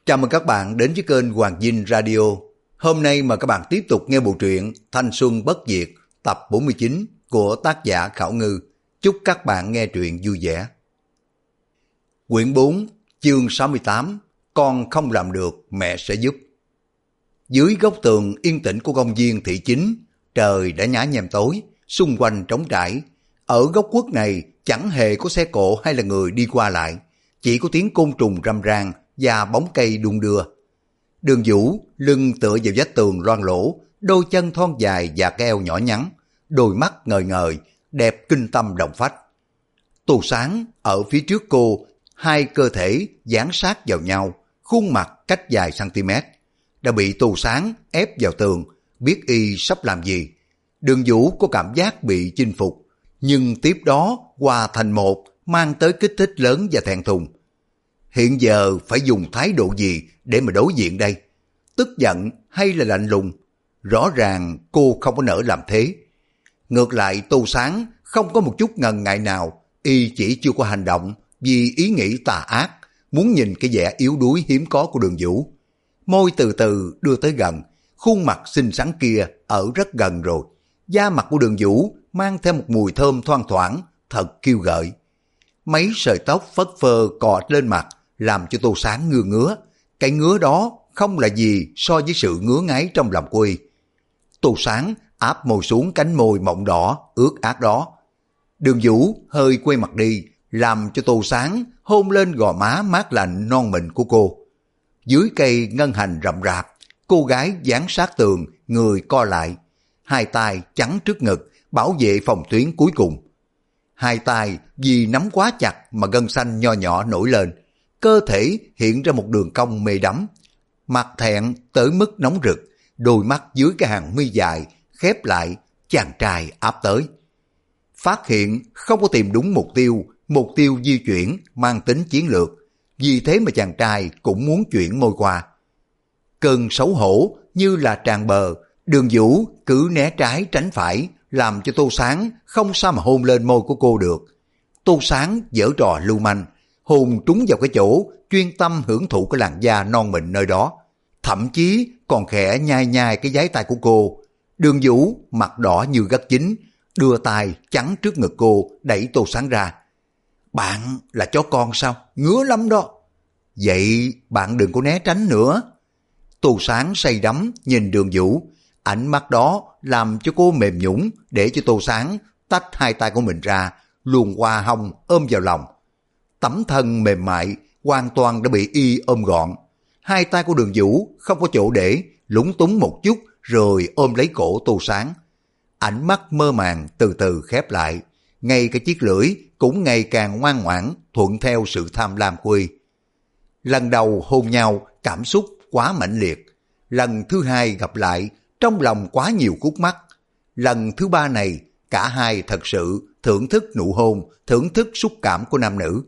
Chào mừng các bạn đến với kênh Hoàng Dinh Radio. Hôm nay mời các bạn tiếp tục nghe bộ truyện Thanh Xuân Bất Diệt tập 49 của tác giả Khảo Ngư. Chúc các bạn nghe truyện vui vẻ. Quyển 4, chương 68, Con không làm được, mẹ sẽ giúp. Dưới góc tường yên tĩnh của công viên thị chính, trời đã nhá nhem tối, xung quanh trống trải. Ở góc khuất này chẳng hề có xe cộ hay là người đi qua lại, chỉ có tiếng côn trùng râm ran và bóng cây đung đưa. Đường Vũ lưng tựa vào vách tường loang lỗ, đôi chân thon dài và cái eo nhỏ nhắn, đôi mắt ngời ngời, đẹp kinh tâm động phách. Tô Sáng ở phía trước cô, hai cơ thể dán sát vào nhau, khuôn mặt cách vài cm, đã bị Tô Sáng ép vào tường, biết y sắp làm gì. Đường Vũ có cảm giác bị chinh phục, nhưng tiếp đó hòa thành một, mang tới kích thích lớn và thẹn thùng. Hiện giờ phải dùng thái độ gì để mà đối diện đây? Tức giận hay là lạnh lùng? Rõ ràng cô không có nỡ làm thế. Ngược lại Tô Sáng không có một chút ngần ngại nào, y chỉ chưa có hành động vì ý nghĩ tà ác, muốn nhìn cái vẻ yếu đuối hiếm có của Đường Vũ. Môi từ từ đưa tới gần, khuôn mặt xinh xắn kia ở rất gần rồi. Da mặt của Đường Vũ mang theo một mùi thơm thoang thoảng, thật kiêu gợi. Mấy sợi tóc phất phơ cọ lên mặt, làm cho Tô Sáng ngứa ngứa. Cái ngứa đó không là gì so với sự ngứa ngáy trong lòng cô y. Tô Sáng áp môi xuống cánh môi mọng đỏ, ướt át đó. Đường Vũ hơi quay mặt đi, làm cho Tô Sáng hôn lên gò má mát lạnh non mịn của cô. Dưới cây ngân hành rậm rạp, cô gái dán sát tường, người co lại. Hai tay chắn trước ngực, bảo vệ phòng tuyến cuối cùng. Hai tay vì nắm quá chặt mà gân xanh nho nhỏ nổi lên, cơ thể hiện ra một đường cong mê đắm, mặt thẹn tới mức nóng rực, đôi mắt dưới cái hàng mi dài khép lại, chàng trai áp tới. Phát hiện không có tìm đúng mục tiêu di chuyển mang tính chiến lược, vì thế mà chàng trai cũng muốn chuyển môi qua. Cơn xấu hổ như là tràn bờ, Đường Vũ cứ né trái tránh phải, làm cho Tô Sáng không sao mà hôn lên môi của cô được. Tô Sáng giở trò lưu manh, hôn trúng vào cái chỗ chuyên tâm hưởng thụ cái làn da non mịn nơi đó, thậm chí còn khẽ nhai nhai cái váy tay của cô. Đường Vũ mặt đỏ như gất chín, đưa tay chắn trước ngực cô, đẩy Tô Sáng ra. Bạn là chó con sao? Ngứa lắm đó. Vậy bạn đừng có né tránh nữa. Tô Sáng say đắm nhìn Đường Vũ, ánh mắt đó làm cho cô mềm nhũn, để cho Tô Sáng tách hai tay của mình ra, luồn qua hông ôm vào lòng. Tấm thân mềm mại hoàn toàn đã bị y ôm gọn. Hai tay của Đường Vũ không có chỗ để, lúng túng một chút rồi ôm lấy cổ Tô Sáng. Ánh mắt mơ màng từ từ khép lại, ngay cái chiếc lưỡi cũng ngày càng ngoan ngoãn thuận theo sự tham lam của y. Lần đầu hôn nhau cảm xúc quá mãnh liệt, lần thứ hai gặp lại trong lòng quá nhiều khúc mắc, lần thứ ba này cả hai thật sự thưởng thức nụ hôn, thưởng thức xúc cảm của nam nữ.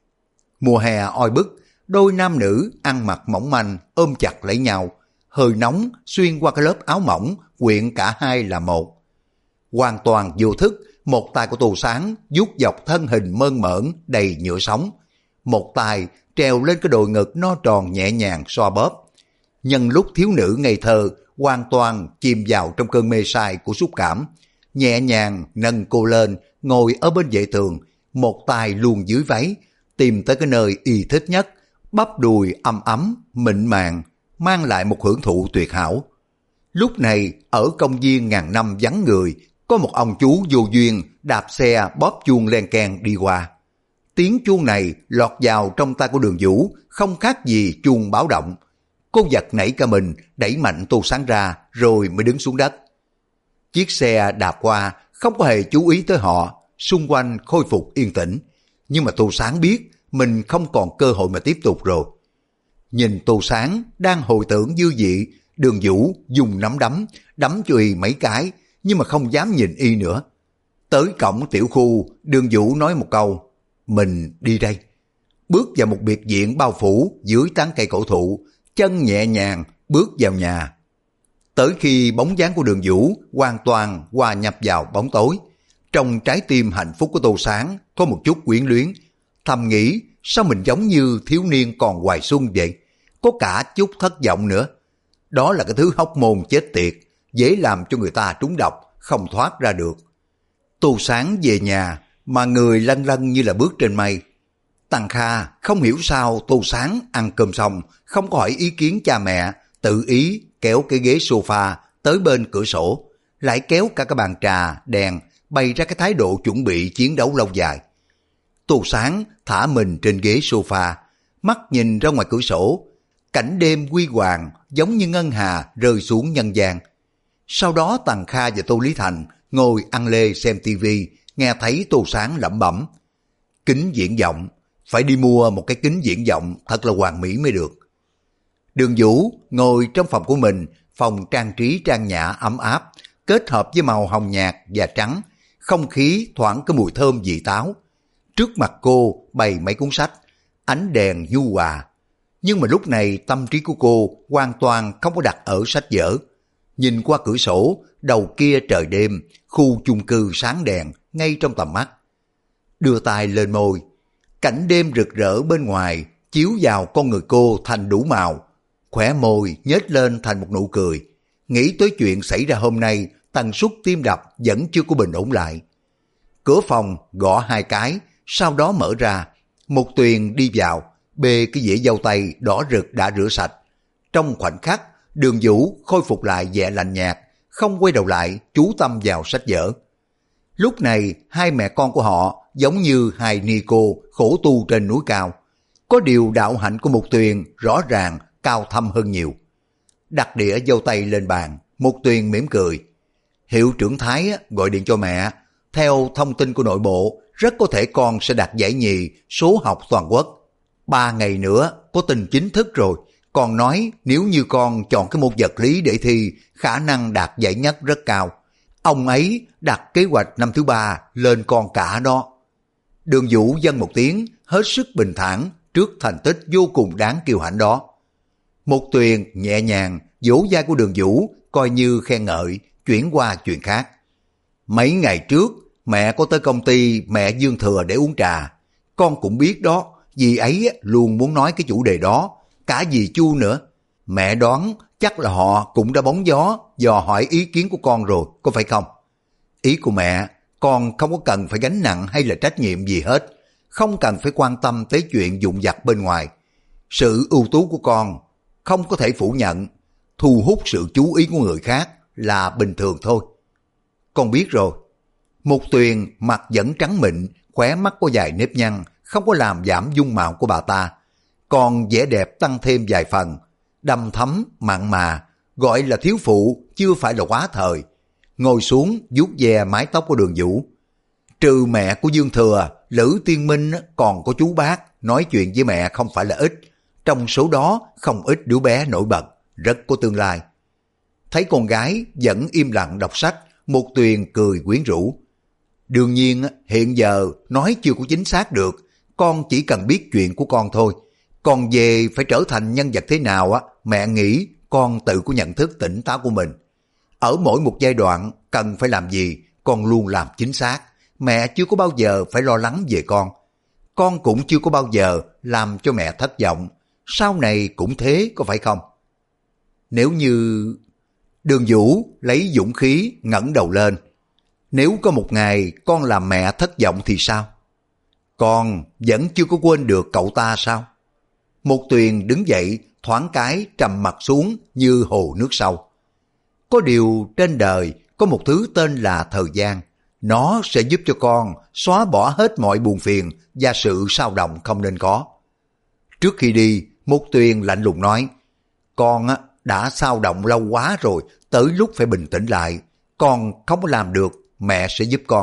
Mùa hè oi bức, đôi nam nữ ăn mặc mỏng manh ôm chặt lấy nhau, hơi nóng xuyên qua cái lớp áo mỏng quyện cả hai là một. Hoàn toàn vô thức, một tay của Tô Sáng vuốt dọc thân hình mơn mởn đầy nhựa sống, một tay treo lên cái đồi ngực no tròn nhẹ nhàng xoa bóp. Nhân lúc thiếu nữ ngây thơ hoàn toàn chìm vào trong cơn mê say của xúc cảm, nhẹ nhàng nâng cô lên, ngồi ở bên vệ tường, một tay luồn dưới váy, tìm tới cái nơi y thích nhất, bắp đùi ấm ấm, mịn màng, mang lại một hưởng thụ tuyệt hảo. Lúc này, ở công viên ngàn năm vắng người, có một ông chú vô duyên đạp xe bóp chuông len keng đi qua. Tiếng chuông này lọt vào trong tay của Đường Vũ, không khác gì chuông báo động. Cô giật nảy cả mình, đẩy mạnh Tô Sáng ra, rồi mới đứng xuống đất. Chiếc xe đạp qua, không có hề chú ý tới họ, xung quanh khôi phục yên tĩnh. Nhưng mà Tô Sáng biết, mình không còn cơ hội mà tiếp tục rồi. Nhìn Tô Sáng đang hồi tưởng dư vị, Đường Vũ dùng nắm đấm cho y mấy cái, nhưng mà không dám nhìn y nữa. Tới cổng tiểu khu, Đường Vũ nói một câu, mình đi đây. Bước vào một biệt viện bao phủ dưới tán cây cổ thụ, chân nhẹ nhàng bước vào nhà. Tới khi bóng dáng của Đường Vũ hoàn toàn hòa nhập vào bóng tối, trong trái tim hạnh phúc của Tô Sáng có một chút quyến luyến, thầm nghĩ sao mình giống như thiếu niên còn hoài xuân vậy. có cả chút thất vọng nữa. Đó là cái thứ hóc môn chết tiệt, dễ làm cho người ta trúng độc, không thoát ra được. Tô Sáng về nhà mà người lân lân như là bước trên mây. Tăng Kha không hiểu sao Tô Sáng ăn cơm xong, không có hỏi ý kiến cha mẹ, tự ý kéo cái ghế sofa tới bên cửa sổ, lại kéo cả cái bàn trà, đèn, bày ra cái thái độ chuẩn bị chiến đấu lâu dài. Tô Sáng thả mình trên ghế sofa, mắt nhìn ra ngoài cửa sổ, cảnh đêm huy hoàng giống như ngân hà rơi xuống nhân gian. Sau đó Tằng Kha và Tô Lý Thành ngồi ăn lê xem tivi, nghe thấy Tô Sáng lẩm bẩm: kính viễn vọng, phải đi mua một cái kính viễn vọng thật là hoàn mỹ mới được. Đường Vũ ngồi trong phòng của mình, phòng trang trí trang nhã ấm áp, kết hợp với màu hồng nhạt và trắng, không khí thoảng cái mùi thơm vị táo. Trước mặt cô bày mấy cuốn sách, ánh đèn nhu hòa. Nhưng mà lúc này tâm trí của cô hoàn toàn không có đặt ở sách vở. Nhìn qua cửa sổ, đầu kia trời đêm, khu chung cư sáng đèn ngay trong tầm mắt. Đưa tay lên môi, cảnh đêm rực rỡ bên ngoài chiếu vào con người cô thành đủ màu. Khóe môi nhếch lên thành một nụ cười. Nghĩ tới chuyện xảy ra hôm nay, tần suất tim đập vẫn chưa có bình ổn lại. Cửa phòng gõ 2 cái, sau đó mở ra. Một Tuyền đi vào, bê cái dĩa dâu tây đỏ rực đã rửa sạch. Trong khoảnh khắc, Đường Vũ khôi phục lại vẻ lạnh nhạt, không quay đầu lại chú tâm vào sách vở. Lúc này hai mẹ con của họ giống như hai ni cô khổ tu trên núi cao. Có điều đạo hạnh của Mục Tuyền rõ ràng cao thâm hơn nhiều. Đặt đĩa dâu tây lên bàn, Mục Tuyền mỉm cười. Hiệu trưởng Thái gọi điện cho mẹ. Theo thông tin của nội bộ, rất có thể con sẽ đạt giải nhì số học toàn quốc. 3 ngày nữa có tin chính thức rồi. Con nói nếu như con chọn cái môn vật lý để thi, khả năng đạt giải nhất rất cao. Ông ấy đặt kế hoạch năm thứ 3 lên con cả đó. Đường Vũ dâng một tiếng, hết sức bình thản trước thành tích vô cùng đáng kiêu hãnh đó. Một Tuyền nhẹ nhàng vỗ vai của Đường Vũ, coi như khen ngợi, chuyển qua chuyện khác. Mấy ngày trước, mẹ có tới công ty mẹ Dương Thừa để uống trà. Con cũng biết đó, dì ấy luôn muốn nói cái chủ đề đó, cả dì Chu nữa. Mẹ đoán chắc là họ cũng đã bóng gió dò hỏi ý kiến của con rồi, có phải không? Ý của mẹ, con không có cần phải gánh nặng hay là trách nhiệm gì hết, không cần phải quan tâm tới chuyện vụn vặt bên ngoài. Sự ưu tú của con không có thể phủ nhận, thu hút sự chú ý của người khác là bình thường thôi. Con biết rồi. Một Tuyền mặt vẫn trắng mịn, khóe mắt có vài nếp nhăn, không có làm giảm dung mạo của bà ta. Còn vẻ đẹp tăng thêm vài phần, đầm thấm, mặn mà, gọi là thiếu phụ, chưa phải là quá thời. Ngồi xuống, vuốt ve mái tóc của Đường Vũ. Trừ mẹ của Dương Thừa, Lữ Tiên Minh còn có chú bác, nói chuyện với mẹ không phải là ít. Trong số đó, không ít đứa bé nổi bật, rất có tương lai. Thấy con gái vẫn im lặng đọc sách, Một Tuyền cười quyến rũ. Đương nhiên, hiện giờ nói chưa có chính xác được, con chỉ cần biết chuyện của con thôi. Còn về phải trở thành nhân vật thế nào á, mẹ nghĩ con tự có nhận thức tỉnh táo của mình. Ở mỗi một giai đoạn cần phải làm gì, con luôn làm chính xác. Mẹ chưa có bao giờ phải lo lắng về con cũng chưa có bao giờ làm cho mẹ thất vọng. Sau này cũng thế, có phải không? Nếu như... Đường Vũ lấy dũng khí ngẩng đầu lên. Nếu có một ngày con làm mẹ thất vọng thì sao? Con vẫn chưa có quên được cậu ta sao? Một Tuyền đứng dậy, thoáng cái trầm mặt xuống như hồ nước sâu. Có điều trên đời có một thứ tên là thời gian. Nó sẽ giúp cho con xóa bỏ hết mọi buồn phiền và sự sao động không nên có. Trước khi đi, Một Tuyền lạnh lùng nói, con đã sao động lâu quá rồi, tới lúc phải bình tĩnh lại. Con không có làm được, mẹ sẽ giúp con.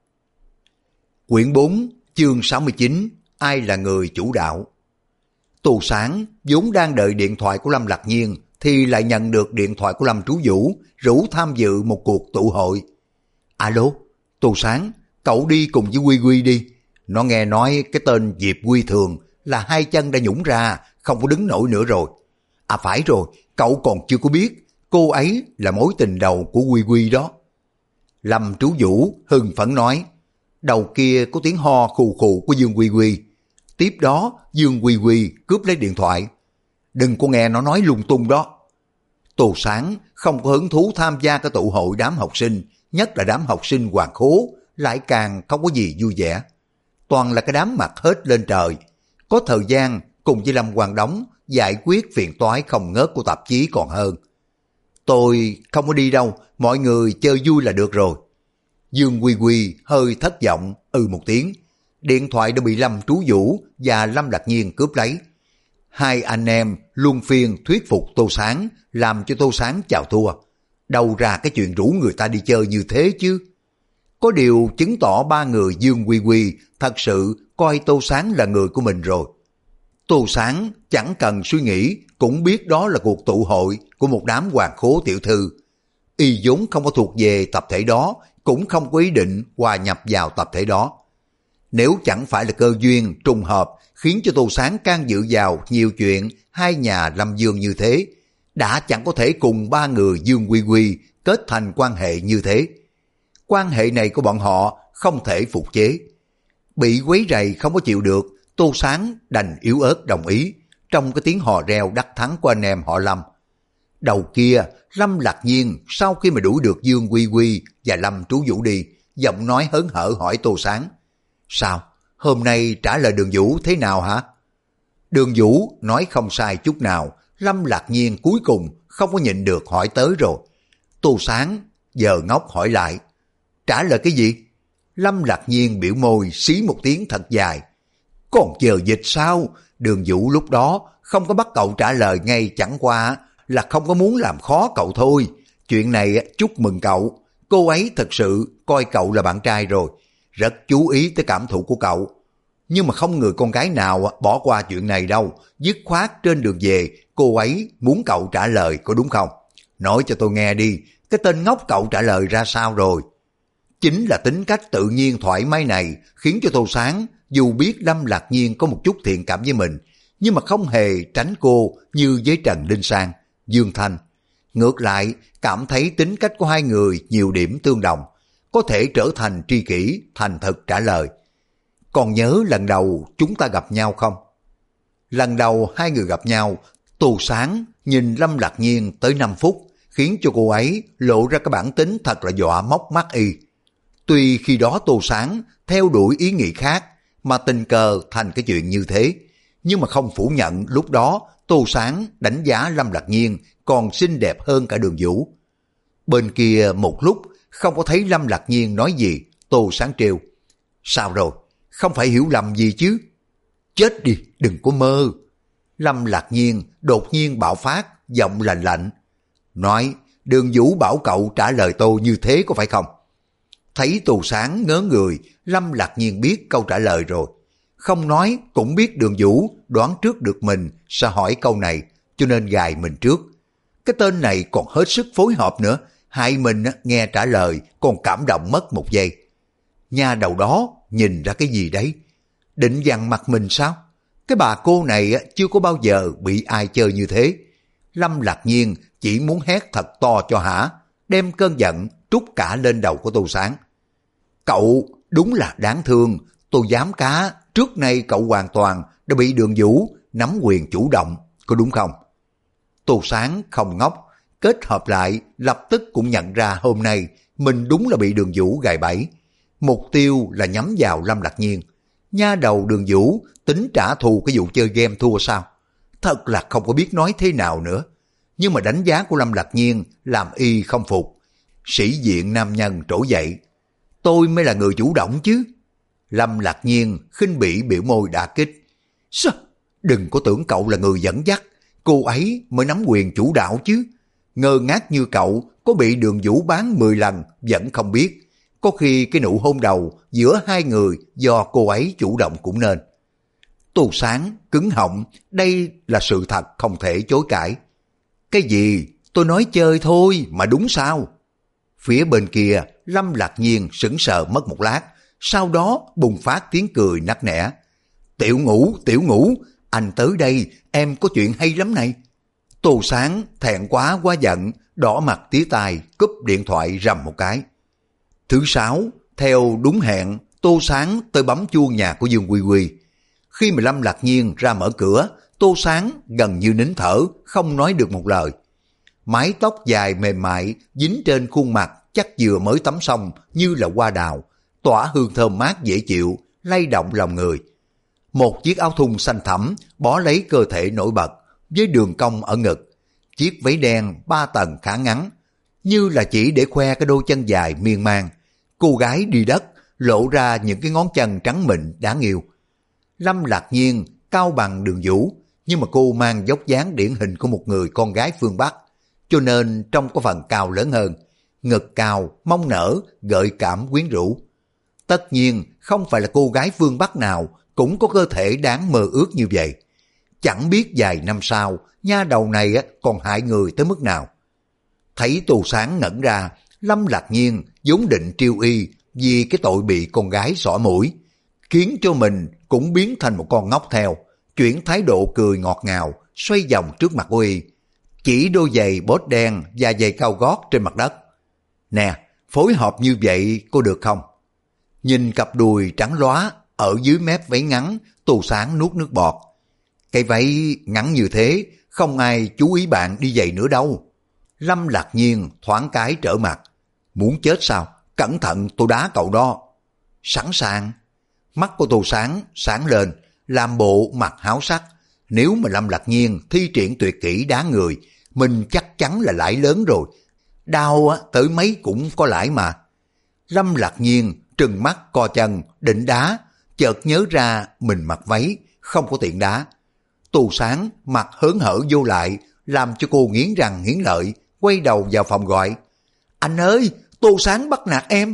Quyển 4, chương 69, ai là người chủ đạo? Tô Sáng vốn đang đợi điện thoại của Lâm Lạc Nhiên thì lại nhận được điện thoại của Lâm Trú Vũ rủ tham dự một cuộc tụ hội. Alo, Tô Sáng, cậu đi cùng với Quy Quy đi. Nó nghe nói cái tên Diệp Quy Thường là hai chân đã nhũng ra, không có đứng nổi nữa rồi. À phải rồi, cậu còn chưa có biết, cô ấy là mối tình đầu của Quy Quy đó. Lâm Trú Vũ hưng phấn nói, đầu kia có tiếng ho khù khù của Dương Quy Quy. Tiếp đó Dương Quy Quy cướp lấy điện thoại. đừng có nghe nó nói lung tung đó. Tô Sáng không có hứng thú tham gia cái tụ hội đám học sinh, nhất là đám học sinh hoàng khố, lại càng không có gì vui vẻ. Toàn là cái đám mặt hết lên trời. Có thời gian cùng với Lâm Quang Đống giải quyết phiền toái không ngớt của tạp chí còn hơn. Tôi không có đi đâu, mọi người chơi vui là được rồi. Dương Quy Quy hơi thất vọng, một tiếng. Điện thoại đã bị Lâm Trú Vũ và Lâm Lạc Nhiên cướp lấy. Hai anh em luân phiên thuyết phục Tô Sáng, làm cho Tô Sáng chào thua. Đâu ra cái chuyện rủ người ta đi chơi như thế chứ. Có điều chứng tỏ ba người Dương Quy Quy thật sự coi Tô Sáng là người của mình rồi. Tô Sáng chẳng cần suy nghĩ cũng biết đó là cuộc tụ hội của một đám hoàng khố tiểu thư. Y vốn không có thuộc về tập thể đó, cũng không có ý định hòa nhập vào tập thể đó. Nếu chẳng phải là cơ duyên trùng hợp khiến cho Tô Sáng can dự vào nhiều chuyện hai nhà Lâm Dương như thế, đã chẳng có thể cùng ba người Dương Quy Quy kết thành quan hệ như thế. Quan hệ này của bọn họ không thể phục chế. Bị quấy rầy không có chịu được, Tô Sáng đành yếu ớt đồng ý, trong cái tiếng hò reo đắc thắng của anh em họ Lâm. Đầu kia, Lâm Lạc Nhiên sau khi mà đuổi được Dương Quy Quy và Lâm Trú Vũ đi, giọng nói hớn hở hỏi Tô Sáng: sao, hôm nay trả lời Đường Vũ thế nào hả? Đường Vũ nói không sai chút nào, Lâm Lạc Nhiên cuối cùng không có nhịn được hỏi tới rồi. Tô Sáng giờ ngốc hỏi lại: trả lời cái gì? Lâm Lạc Nhiên biểu môi xí một tiếng thật dài. Còn chờ dịch sao? Đường Vũ lúc đó không có bắt cậu trả lời ngay, chẳng qua là không có muốn làm khó cậu thôi. Chuyện này chúc mừng cậu, cô ấy thật sự coi cậu là bạn trai rồi, rất chú ý tới cảm thụ của cậu. Nhưng mà không người con gái nào bỏ qua chuyện này đâu, dứt khoát trên đường về cô ấy muốn cậu trả lời, có đúng không? Nói cho tôi nghe đi, cái tên ngốc cậu trả lời ra sao rồi? Chính là tính cách tự nhiên thoải mái này khiến cho Tô Sáng dù biết Lâm Lạc Nhiên có một chút thiện cảm với mình, nhưng mà không hề tránh cô như với Trần Linh Sang, Dương Thanh. Ngược lại, cảm thấy tính cách của hai người nhiều điểm tương đồng, có thể trở thành tri kỷ, thành thật trả lời. Còn nhớ lần đầu chúng ta gặp nhau không? Lần đầu hai người gặp nhau, Tô Sáng nhìn Lâm Lạc Nhiên tới 5 phút, khiến cho cô ấy lộ ra cái bản tính thật là dọa móc mắt y. Tuy khi đó Tô Sáng theo đuổi ý nghĩ khác, mà tình cờ thành cái chuyện như thế, nhưng mà không phủ nhận lúc đó Tô Sáng đánh giá Lâm Lạc Nhiên còn xinh đẹp hơn cả Đường Vũ. Bên kia một lúc không có thấy Lâm Lạc Nhiên nói gì, Tô Sáng trêu: sao rồi, không phải hiểu lầm gì chứ? Chết đi, đừng có mơ. Lâm Lạc Nhiên đột nhiên bạo phát, giọng lạnh lạnh nói: Đường Vũ bảo cậu trả lời tôi như thế có phải không? Thấy Tô Sáng ngớ người, Lâm Lạc Nhiên biết câu trả lời rồi. Không nói cũng biết Đường Vũ đoán trước được mình sẽ hỏi câu này, cho nên gài mình trước. Cái tên này còn hết sức phối hợp nữa, hại mình nghe trả lời còn cảm động mất một giây. Nhà đầu đó nhìn ra cái gì đấy? Định dằn mặt mình sao? Cái bà cô này chưa có bao giờ bị ai chơi như thế. Lâm Lạc Nhiên chỉ muốn hét thật to cho hả, đem cơn giận trút cả lên đầu của Tô Sáng. Cậu đúng là đáng thương, tôi dám cá trước nay cậu hoàn toàn đã bị Đường Vũ nắm quyền chủ động, có đúng không? Tô Sáng không ngốc, kết hợp lại lập tức cũng nhận ra hôm nay mình đúng là bị Đường Vũ gài bẫy. Mục tiêu là nhắm vào Lâm Lạc Nhiên. Nha đầu Đường Vũ tính trả thù cái vụ chơi game thua sao? Thật là không có biết nói thế nào nữa. Nhưng mà đánh giá của Lâm Lạc Nhiên làm y không phục. Sĩ diện nam nhân trỗi dậy: tôi mới là người chủ động chứ. Lâm Lạc Nhiên khinh bỉ biểu môi đả kích: sao? Đừng có tưởng cậu là người dẫn dắt, cô ấy mới nắm quyền chủ đạo chứ. Ngơ ngác như cậu có bị Đường Vũ bán 10 lần vẫn không biết. Có khi cái nụ hôn đầu giữa hai người do cô ấy chủ động cũng nên. Tô Sáng cứng họng, đây là sự thật không thể chối cãi. Cái gì? Tôi nói chơi thôi mà đúng sao? Phía bên kia Lâm Lạc Nhiên sững sờ mất một lát, sau đó bùng phát tiếng cười nắc nẻ: Tiểu Ngũ, anh tới đây, em có chuyện hay lắm này. Tô Sáng thẹn quá giận, đỏ mặt tía tai, cúp điện thoại rầm một cái. Thứ sáu, theo đúng hẹn, Tô Sáng tới bấm chuông nhà của Dương Quy Quy. Khi mà Lâm Lạc Nhiên ra mở cửa, Tô Sáng gần như nín thở, không nói được một lời. Mái tóc dài mềm mại dính trên khuôn mặt chắc vừa mới tắm xong như là hoa đào, tỏa hương thơm mát dễ chịu, lay động lòng người. Một chiếc áo thun xanh thẳm bó lấy cơ thể nổi bật với đường cong ở ngực. Chiếc váy đen 3 tầng khá ngắn, như là chỉ để khoe cái đôi chân dài miên man. Cô gái đi đất lộ ra những cái ngón chân trắng mịn đáng yêu. Lâm Lạc Nhiên cao bằng Đường Vũ, nhưng mà cô mang dốc dáng điển hình của một người con gái phương Bắc, cho nên trông có phần cao lớn hơn, ngực cao, mông nở, gợi cảm quyến rũ. Tất nhiên không phải là cô gái phương Bắc nào cũng có cơ thể đáng mơ ước như vậy. Chẳng biết vài năm sau, nha đầu này còn hại người tới mức nào. Thấy Tô Sáng ngẩn ra, Lâm Lạc Nhiên vốn định triêu y vì cái tội bị con gái xỏ mũi, khiến cho mình cũng biến thành một con ngốc theo, chuyển thái độ cười ngọt ngào, xoay vòng trước mặt cô y, chỉ đôi giày bốt đen và giày cao gót trên mặt đất. Nè, phối hợp như vậy cô được không? Nhìn cặp đùi trắng lóa ở dưới mép váy ngắn, Tô Sáng nuốt nước bọt. Cái váy ngắn như thế, không ai chú ý bạn đi giày nữa đâu. Lâm Lạc Nhiên thoáng cái trở mặt. Muốn chết sao? Cẩn thận tôi đá cậu đó. Sẵn sàng. Mắt của Tô Sáng sáng lên, làm bộ mặt háo sắc. Nếu mà Lâm Lạc Nhiên thi triển tuyệt kỹ đá người, mình chắc chắn là lãi lớn rồi. Đau tới mấy cũng có lãi mà. Lâm Lạc Nhiên trừng mắt co chân định đá, chợt nhớ ra mình mặc váy không có tiện đá. Tô Sáng mặt hớn hở vô lại, làm cho cô nghiến răng nghiến lợi, quay đầu vào phòng gọi. Anh ơi, Tô Sáng bắt nạt em.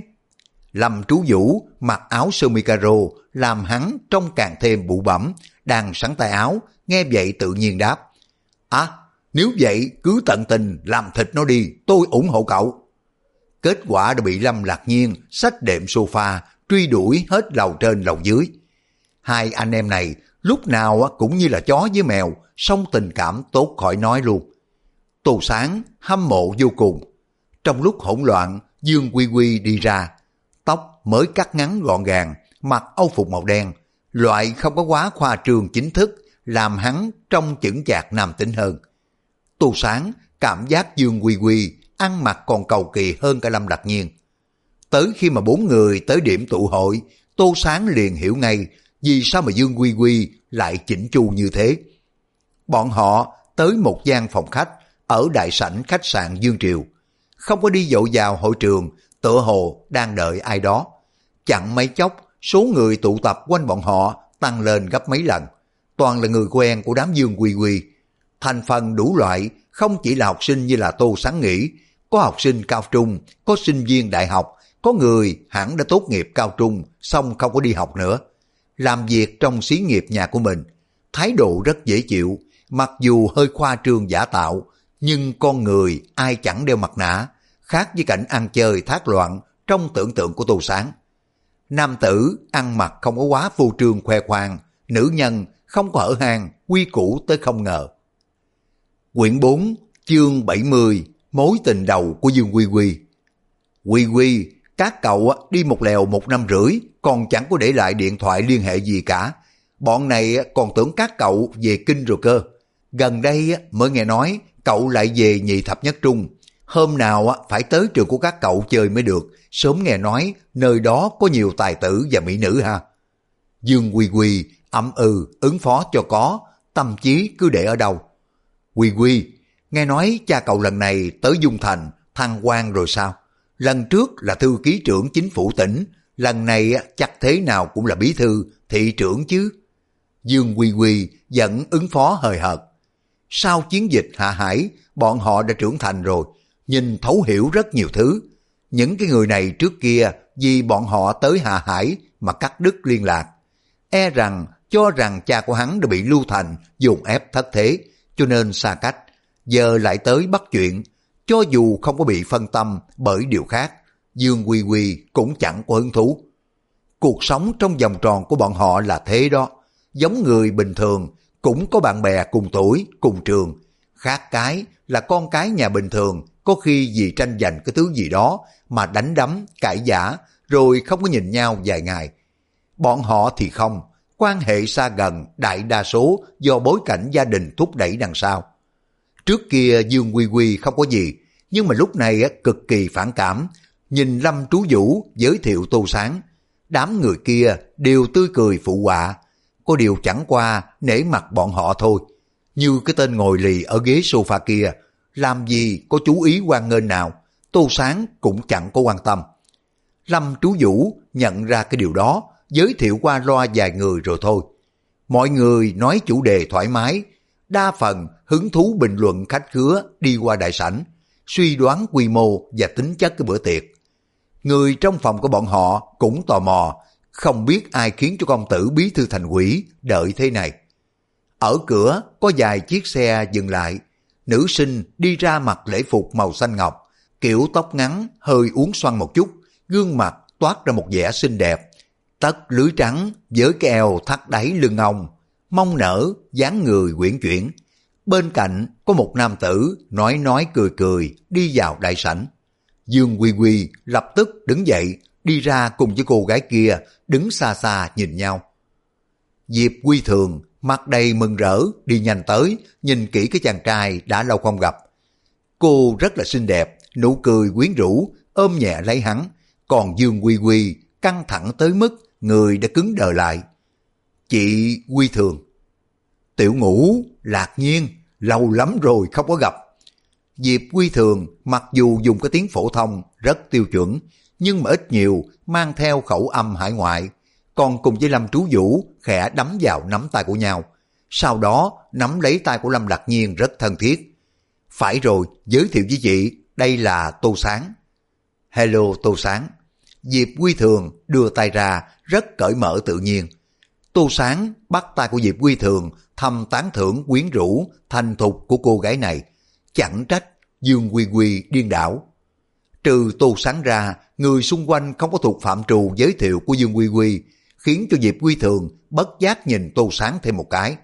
Lâm Trú Vũ mặc áo sơ mi caro làm hắn trông càng thêm bụ bẫm, đang sắn tay áo, nghe vậy tự nhiên đáp. À, nếu vậy cứ tận tình làm thịt nó đi, tôi ủng hộ cậu. Kết quả đã bị Lâm Lạc Nhiên xách đệm sofa truy đuổi hết lầu trên lầu dưới. Hai anh em này lúc nào cũng như là chó với mèo, song tình cảm tốt khỏi nói luôn. Tô Sáng hâm mộ vô cùng. Trong lúc hỗn loạn, Dương Quy Quy đi ra, tóc mới cắt ngắn gọn gàng, mặc âu phục màu đen, loại không có quá khoa trương chính thức, làm hắn trông chững chạc nam tính hơn. Tô Sáng cảm giác Dương Quy Quy ăn mặc còn cầu kỳ hơn cả Lâm Lạc Nhiên. Tới khi mà 4 người tới điểm tụ hội, Tô Sáng liền hiểu ngay vì sao mà Dương Quy Quy lại chỉnh chu như thế. Bọn họ tới một gian phòng khách ở đại sảnh khách sạn Dương Triều, không có đi dội vào hội trường, tựa hồ đang đợi ai đó. Chẳng mấy chốc, số người tụ tập quanh bọn họ tăng lên gấp mấy lần, toàn là người quen của đám Dương Quy Quy. Thành phần đủ loại, không chỉ là học sinh như là Tô Sáng nghĩ, có học sinh cao trung, có sinh viên đại học, có người hẳn đã tốt nghiệp cao trung, xong không có đi học nữa. Làm việc trong xí nghiệp nhà của mình, thái độ rất dễ chịu, mặc dù hơi khoa trương giả tạo, nhưng con người ai chẳng đeo mặt nạ, khác với cảnh ăn chơi thác loạn trong tưởng tượng của Tô Sáng. Nam tử ăn mặc không có quá phô trương khoe khoang, nữ nhân không có hở hang, quy củ tới không ngờ. Quyển 4, chương 70, mối tình đầu của Dương Quy Quy. Quy Quy, các cậu đi một lèo 1 năm rưỡi, còn chẳng có để lại điện thoại liên hệ gì cả. Bọn này còn tưởng các cậu về kinh rồi cơ. Gần đây mới nghe nói cậu lại về nhị thập nhất trung. Hôm nào phải tới trường của các cậu chơi mới được. Sớm nghe nói nơi đó có nhiều tài tử và mỹ nữ ha. Dương Quy Quy ứng phó cho có, tâm trí cứ để ở đâu. Quy Quy, nghe nói cha cậu lần này tới Dung Thành thăng quan rồi sao? Lần trước là thư ký trưởng chính phủ tỉnh, lần này chắc thế nào cũng là bí thư, thị trưởng chứ. Dương Quy Quy vẫn ứng phó hời hợt. Sau chiến dịch Hạ Hải, bọn họ đã trưởng thành rồi, nhìn thấu hiểu rất nhiều thứ. Những cái người này trước kia vì bọn họ tới Hạ Hải mà cắt đứt liên lạc. E rằng cho rằng cha của hắn đã bị Lưu Thành dồn ép thất thế, cho nên xa cách. Giờ lại tới bắt chuyện, cho dù không có bị phân tâm bởi điều khác, Dương Quy Quy cũng chẳng có hứng thú. Cuộc sống trong vòng tròn của bọn họ là thế đó, giống người bình thường, cũng có bạn bè cùng tuổi, cùng trường. Khác cái là con cái nhà bình thường, có khi vì tranh giành cái thứ gì đó mà đánh đấm, cãi vã, rồi không có nhìn nhau vài ngày. Bọn họ thì không, quan hệ xa gần đại đa số do bối cảnh gia đình thúc đẩy đằng sau. Trước kia Dương Quy Quy không có gì, nhưng mà lúc này cực kỳ phản cảm, nhìn Lâm Trú Vũ giới thiệu Tô Sáng. Đám người kia đều tươi cười phụ họa, có điều chẳng qua nể mặt bọn họ thôi. Như cái tên ngồi lì ở ghế sofa kia, làm gì có chú ý hoan nghênh nào, Tô Sáng cũng chẳng có quan tâm. Lâm Trú Vũ nhận ra cái điều đó, giới thiệu qua loa vài người rồi thôi. Mọi người nói chủ đề thoải mái, đa phần hứng thú bình luận khách khứa đi qua đại sảnh, suy đoán quy mô và tính chất cái bữa tiệc. Người trong phòng của bọn họ cũng tò mò, không biết ai khiến cho công tử bí thư thành ủy đợi thế này. Ở cửa có vài chiếc xe dừng lại, nữ sinh đi ra mặc lễ phục màu xanh ngọc, kiểu tóc ngắn hơi uốn xoăn một chút, gương mặt toát ra một vẻ xinh đẹp, tất lưới trắng với cái eo thắt đáy lưng ong, mông nở, dáng người uyển chuyển. Bên cạnh có một nam tử nói cười cười đi vào đại sảnh. Dương Quy Quy lập tức đứng dậy, đi ra cùng với cô gái kia, đứng xa xa nhìn nhau. Diệp Quy Thường mặt đầy mừng rỡ đi nhanh tới, nhìn kỹ cái chàng trai đã lâu không gặp. Cô rất là xinh đẹp, nụ cười quyến rũ, ôm nhẹ lấy hắn, còn Dương Quy Quy căng thẳng tới mức người đã cứng đờ lại. Chị Quy Thường. Tiểu Ngũ, Lạc Nhiên, lâu lắm rồi không có gặp. Diệp Quy Thường mặc dù dùng cái tiếng phổ thông rất tiêu chuẩn, nhưng mà ít nhiều mang theo khẩu âm hải ngoại, còn cùng với Lâm Trú Vũ khẽ đắm vào nắm tay của nhau. Sau đó nắm lấy tay của Lâm Lạc Nhiên rất thân thiết. Phải rồi, giới thiệu với chị, đây là Tô Sáng. Hello Tô Sáng. Diệp Quy Thường đưa tay ra rất cởi mở tự nhiên. Tô Sáng bắt tay của Diệp Quy Thường thầm tán thưởng quyến rũ, thành thục của cô gái này. Chẳng trách Dương Quy Quy điên đảo. Trừ Tô Sáng ra, người xung quanh không có thuộc phạm trù giới thiệu của Dương Quy Quy, khiến cho Diệp Quy Thường bất giác nhìn Tô Sáng thêm một cái.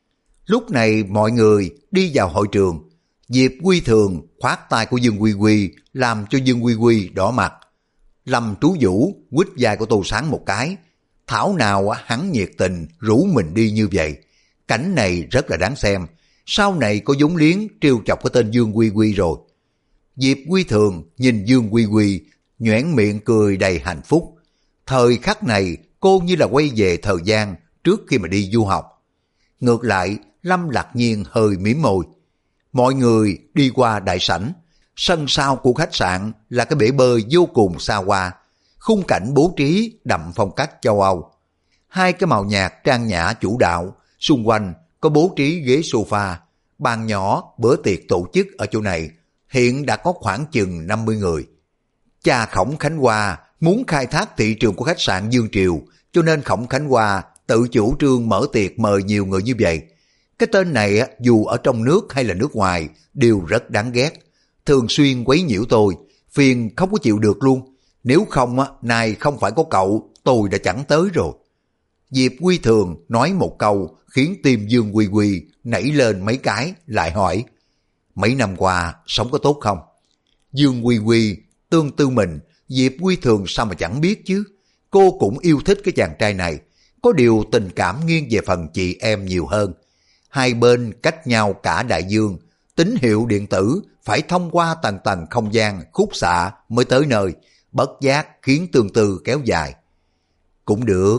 Lúc này mọi người đi vào hội trường, Diệp Quy Thường khoát tay của Dương Quy Quy làm cho Dương Quy Quy đỏ mặt. Lâm Trú Vũ quýt vai của Tô Sáng một cái, thảo nào hắn nhiệt tình rủ mình đi như vậy. Cảnh này rất là đáng xem, sau này có vốn liếng trêu chọc cái tên Dương Quy Quy rồi. Diệp Quy Thường nhìn Dương Quy Quy, nhoẻn miệng cười đầy hạnh phúc. Thời khắc này cô như là quay về thời gian trước khi mà đi du học. Ngược lại, Lâm Lạc Nhiên hơi mỉm môi. Mọi người đi qua đại sảnh, sân sau của khách sạn là cái bể bơi vô cùng xa hoa, khung cảnh bố trí đậm phong cách châu Âu. Hai cái màu nhạc trang nhã chủ đạo, xung quanh có bố trí ghế sofa, bàn nhỏ bữa tiệc tổ chức ở chỗ này, hiện đã có khoảng chừng 50 người. Cha Khổng Khánh Hoa muốn khai thác thị trường của khách sạn Dương Triều, cho nên Khổng Khánh Hoa tự chủ trương mở tiệc mời nhiều người như vậy. Cái tên này dù ở trong nước hay là nước ngoài đều rất đáng ghét, thường xuyên quấy nhiễu tôi, phiền không có chịu được luôn. Nếu không nay không phải có cậu, tôi đã chẳng tới rồi. Diệp Quy Thường nói một câu khiến tim Dương Quy Quy nảy lên mấy cái, lại hỏi: mấy năm qua sống có tốt không? Dương Quy Quy tương tư mình, Diệp Quy Thường sao mà chẳng biết chứ. Cô cũng yêu thích cái chàng trai này, có điều tình cảm nghiêng về phần chị em nhiều hơn. Hai bên cách nhau cả đại dương, tín hiệu điện tử phải thông qua tầng tầng không gian khúc xạ mới tới nơi, bất giác khiến tương tư kéo dài. Cũng được.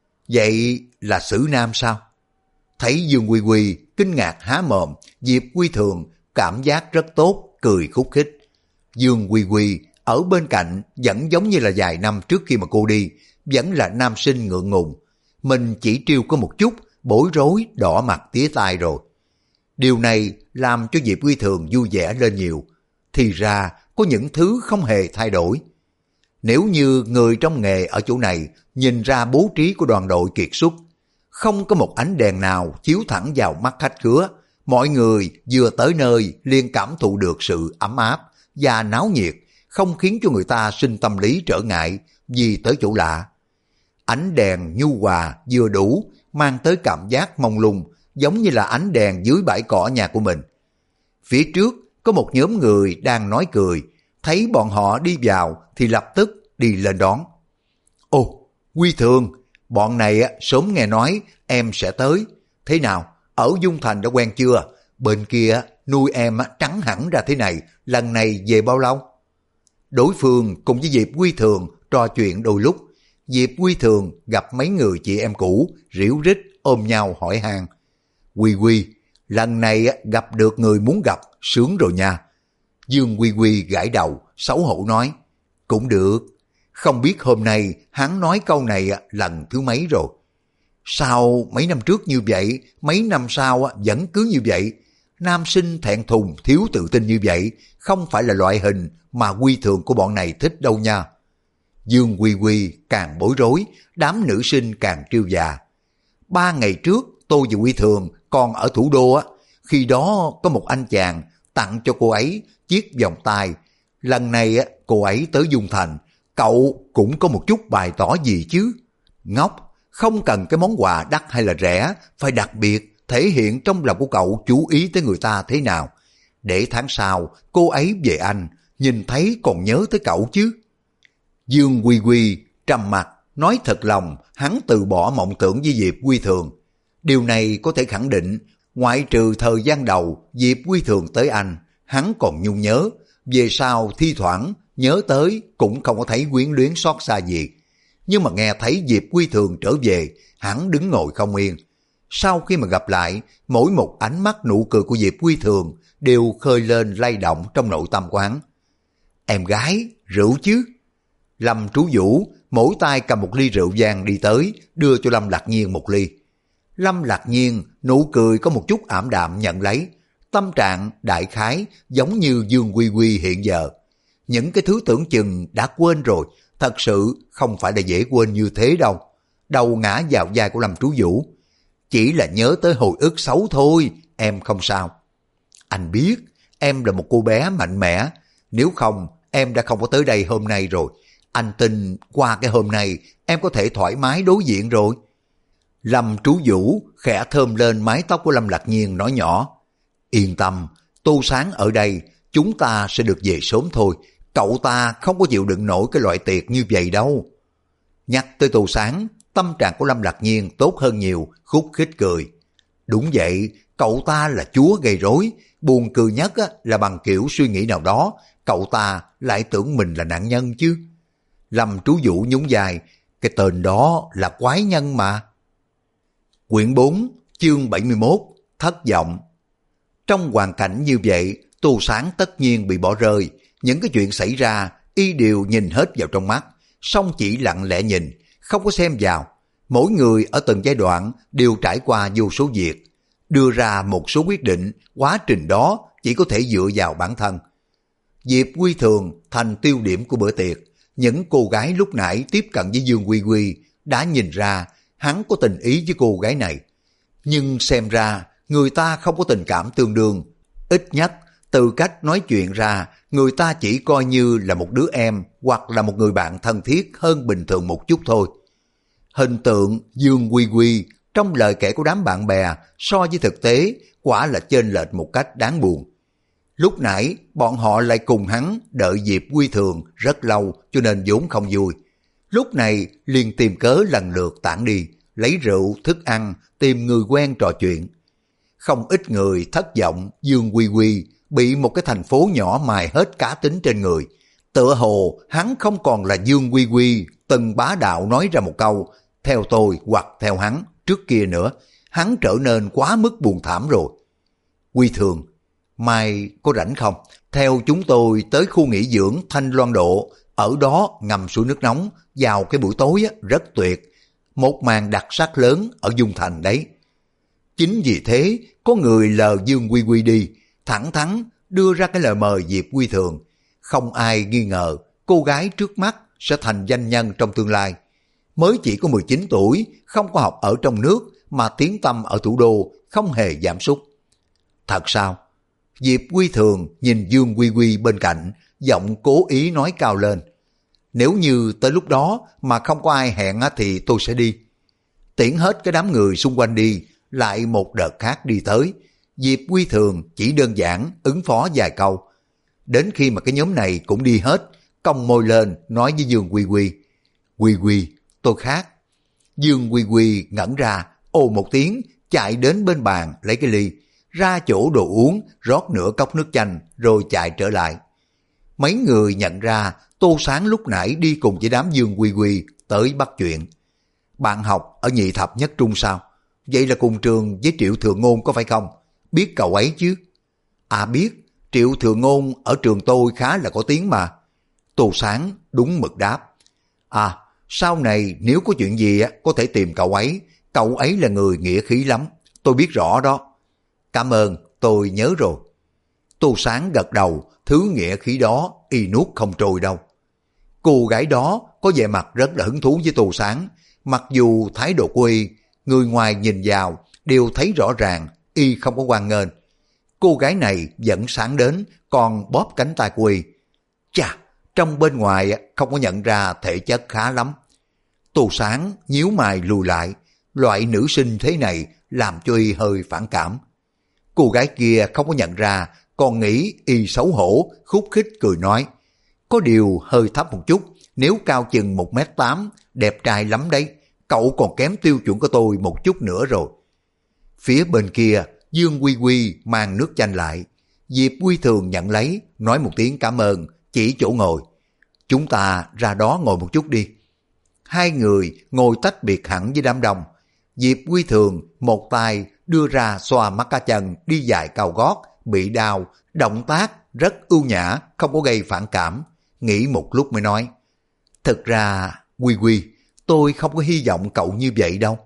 Vậy là xử nam sao? Thấy Dương Quy Quy kinh ngạc há mồm, Diệp Quy Thường cảm giác rất tốt, cười khúc khích. Dương Quy Quy ở bên cạnh vẫn giống như là vài năm trước khi mà cô đi, vẫn là nam sinh ngượng ngùng. Mình chỉ trêu có một chút, bối rối, đỏ mặt tía tai rồi. Điều này làm cho Diệp Quy Thường vui vẻ lên nhiều. Thì ra có những thứ không hề thay đổi. Nếu như người trong nghề ở chỗ này nhìn ra bố trí của đoàn đội kiệt xuất, không có một ánh đèn nào chiếu thẳng vào mắt khách khứa, mọi người vừa tới nơi liền cảm thụ được sự ấm áp và náo nhiệt, không khiến cho người ta sinh tâm lý trở ngại vì tới chỗ lạ. Ánh đèn nhu hòa vừa đủ, mang tới cảm giác mông lung, giống như là ánh đèn dưới bãi cỏ nhà của mình. Phía trước có một nhóm người đang nói cười, thấy bọn họ đi vào thì lập tức đi lên đón. Ồ, Quy Thường, Bọn này sớm nghe nói em sẽ tới. Thế nào, ở Dung Thành đã quen chưa? Bên kia nuôi em trắng hẳn ra thế này, lần này về bao lâu? Đối phương cùng với Diệp Quy Thường trò chuyện đôi lúc. Diệp Quy Thường gặp mấy người chị em cũ, ríu rít ôm nhau hỏi han. Quy Quy, lần này gặp được người muốn gặp, sướng rồi nha. Dương Quy Quy gãi đầu, xấu hổ nói. Cũng được, không biết hôm nay hắn nói câu này lần thứ mấy rồi. Sao mấy năm trước như vậy, mấy năm sau vẫn cứ như vậy? Nam sinh thẹn thùng, thiếu tự tin như vậy, không phải là loại hình mà Quy Thường của bọn này thích đâu nha. Dương Quy Quy càng bối rối, đám nữ sinh càng trêu già. 3 ngày trước, tôi và Quy Thường còn ở thủ đô khi đó có một anh chàng tặng cho cô ấy chiếc vòng tay. Lần này cô ấy tới Dung Thành, cậu cũng có một chút bày tỏ gì chứ? Ngốc, không cần cái món quà đắt hay là rẻ, phải đặc biệt thể hiện trong lòng của cậu chú ý tới người ta thế nào. Để tháng sau cô ấy về Anh, nhìn thấy còn nhớ tới cậu chứ. Dương Quy Quy trầm mặt, nói thật lòng hắn từ bỏ mộng tưởng với Diệp Quy Thường. Điều này có thể khẳng định, ngoại trừ thời gian đầu Diệp Quy Thường tới Anh, hắn còn nhung nhớ, về sau thi thoảng nhớ tới cũng không có thấy quyến luyến xót xa gì. Nhưng mà nghe thấy Diệp Quy Thường trở về, hắn đứng ngồi không yên. Sau khi mà gặp lại, mỗi một ánh mắt nụ cười của Diệp Quy Thường đều khơi lên lay động trong nội tâm của hắn. Em gái, rượu chứ? Lâm Trú Vũ mỗi tay cầm một ly rượu vang đi tới, đưa cho Lâm Lạc Nhiên một ly. Lâm Lạc Nhiên nụ cười có một chút ảm đạm nhận lấy, tâm trạng đại khái giống như Dương Quy Quy hiện giờ. Những cái thứ tưởng chừng đã quên rồi, thật sự không phải là dễ quên như thế đâu. Đầu ngã vào vai của Lâm Trú Vũ. Chỉ là nhớ tới hồi ức xấu thôi, em không sao. Anh biết, em là một cô bé mạnh mẽ, nếu không em đã không có tới đây hôm nay rồi. Anh tin qua cái hôm nay em có thể thoải mái đối diện rồi. Lâm Trú Vũ khẽ thơm lên mái tóc của Lâm Lạc Nhiên nói nhỏ. Yên tâm, Tô Sáng ở đây, chúng ta sẽ được về sớm thôi. Cậu ta không có chịu đựng nổi cái loại tiệc như vậy đâu. Nhắc tới Tô Sáng, tâm trạng của Lâm Lạc Nhiên tốt hơn nhiều, khúc khích cười. Đúng vậy, cậu ta là chúa gây rối. Buồn cười nhất là bằng kiểu suy nghĩ nào đó, cậu ta lại tưởng mình là nạn nhân chứ. Lâm Trú Vũ nhún vai, cái tên đó là quái nhân mà. Quyển 4, chương 71, thất vọng. Trong hoàn cảnh như vậy, Tô Sáng tất nhiên bị bỏ rơi. Những cái chuyện xảy ra, y đều nhìn hết vào trong mắt, song chỉ lặng lẽ nhìn, không có xem vào. Mỗi người ở từng giai đoạn đều trải qua vô số việc, đưa ra một số quyết định, quá trình đó chỉ có thể dựa vào bản thân. Diệp Quy Thường thành tiêu điểm của bữa tiệc. Những cô gái lúc nãy tiếp cận với Dương Quy Quy đã nhìn ra hắn có tình ý với cô gái này. Nhưng xem ra người ta không có tình cảm tương đương. Ít nhất từ cách nói chuyện ra, người ta chỉ coi như là một đứa em hoặc là một người bạn thân thiết hơn bình thường một chút thôi. Hình tượng Dương Quy Quy trong lời kể của đám bạn bè so với thực tế quả là chênh lệch một cách đáng buồn. Lúc nãy bọn họ lại cùng hắn đợi Diệp Quy Thường rất lâu cho nên vốn không vui. Lúc này liền tìm cớ lần lượt tản đi, lấy rượu, thức ăn, tìm người quen trò chuyện. Không ít người thất vọng Dương Quy Quy bị một cái thành phố nhỏ mài hết cá tính trên người. Tựa hồ hắn không còn là Dương Quy Quy từng bá đạo nói ra một câu theo tôi hoặc theo hắn trước kia nữa. Hắn trở nên quá mức buồn thảm rồi. Quy Thường, mai có rảnh không? Theo chúng tôi tới khu nghỉ dưỡng Thanh Loan Độ, ở đó ngâm suối nước nóng vào cái buổi tối rất tuyệt. Một màn đặc sắc lớn ở Dung Thành đấy. Chính vì thế có người lờ Dương Quy Quy đi, thẳng thắn đưa ra cái lời mời Diệp Quy Thường. Không ai nghi ngờ cô gái trước mắt sẽ thành danh nhân trong tương lai. Mới chỉ có 19 tuổi, không có học ở trong nước mà tiếng tăm ở thủ đô không hề giảm sút. Thật sao? Diệp Quy Thường nhìn Dương Quy Quy bên cạnh, giọng cố ý nói cao lên. Nếu như tới lúc đó mà không có ai hẹn thì tôi sẽ đi. Tiễn hết cái đám người xung quanh đi, lại một đợt khác đi tới. Diệp Quy Thường chỉ đơn giản ứng phó vài câu. Đến khi mà cái nhóm này cũng đi hết, cong môi lên nói với Dương Quy Quy. Quy Quy, tôi khác. Dương Quy Quy ngẩn ra, ồ một tiếng, chạy đến bên bàn lấy cái ly, ra chỗ đồ uống, rót nửa cốc nước chanh rồi chạy trở lại. Mấy người nhận ra Tô Sáng lúc nãy đi cùng với đám Dương Quy Quy tới bắt chuyện. Bạn học ở nhị thập nhất trung sao? Vậy là cùng trường với Triệu Thừa Ngôn có phải không? Biết cậu ấy chứ? À biết, Triệu Thừa Ngôn ở trường tôi khá là có tiếng mà. Tô Sáng đúng mực đáp. À, sau này nếu có chuyện gì có thể tìm cậu ấy là người nghĩa khí lắm, tôi biết rõ đó. Cảm ơn, tôi nhớ rồi. Tô Sáng gật đầu, thứ nghĩa khí đó y nuốt không trôi đâu. Cô gái đó có vẻ mặt rất là hứng thú với Tô Sáng, mặc dù thái độ của y, người ngoài nhìn vào đều thấy rõ ràng y không có hoan nghênh. Cô gái này vẫn sáng đến, còn bóp cánh tay của y. Chà, trong bên ngoài không có nhận ra thể chất khá lắm. Tô Sáng nhíu mày lùi lại, loại nữ sinh thế này làm cho y hơi phản cảm. Cô gái kia không có nhận ra, còn nghĩ y xấu hổ, khúc khích cười nói. Có điều hơi thấp một chút, nếu cao chừng 1m8, đẹp trai lắm đấy, cậu còn kém tiêu chuẩn của tôi một chút nữa rồi. Phía bên kia, Dương Quy Quy mang nước chanh lại. Diệp Quy Thường nhận lấy, nói một tiếng cảm ơn, chỉ chỗ ngồi. Chúng ta ra đó ngồi một chút đi. Hai người ngồi tách biệt hẳn với đám đông. Diệp Quy Thường một tay đưa ra xoa mắt cá chân đi dài cao gót, bị đau, động tác rất ưu nhã, không có gây phản cảm. Nghĩ một lúc mới nói, thực ra Quy Quy, tôi không có hy vọng cậu như vậy đâu.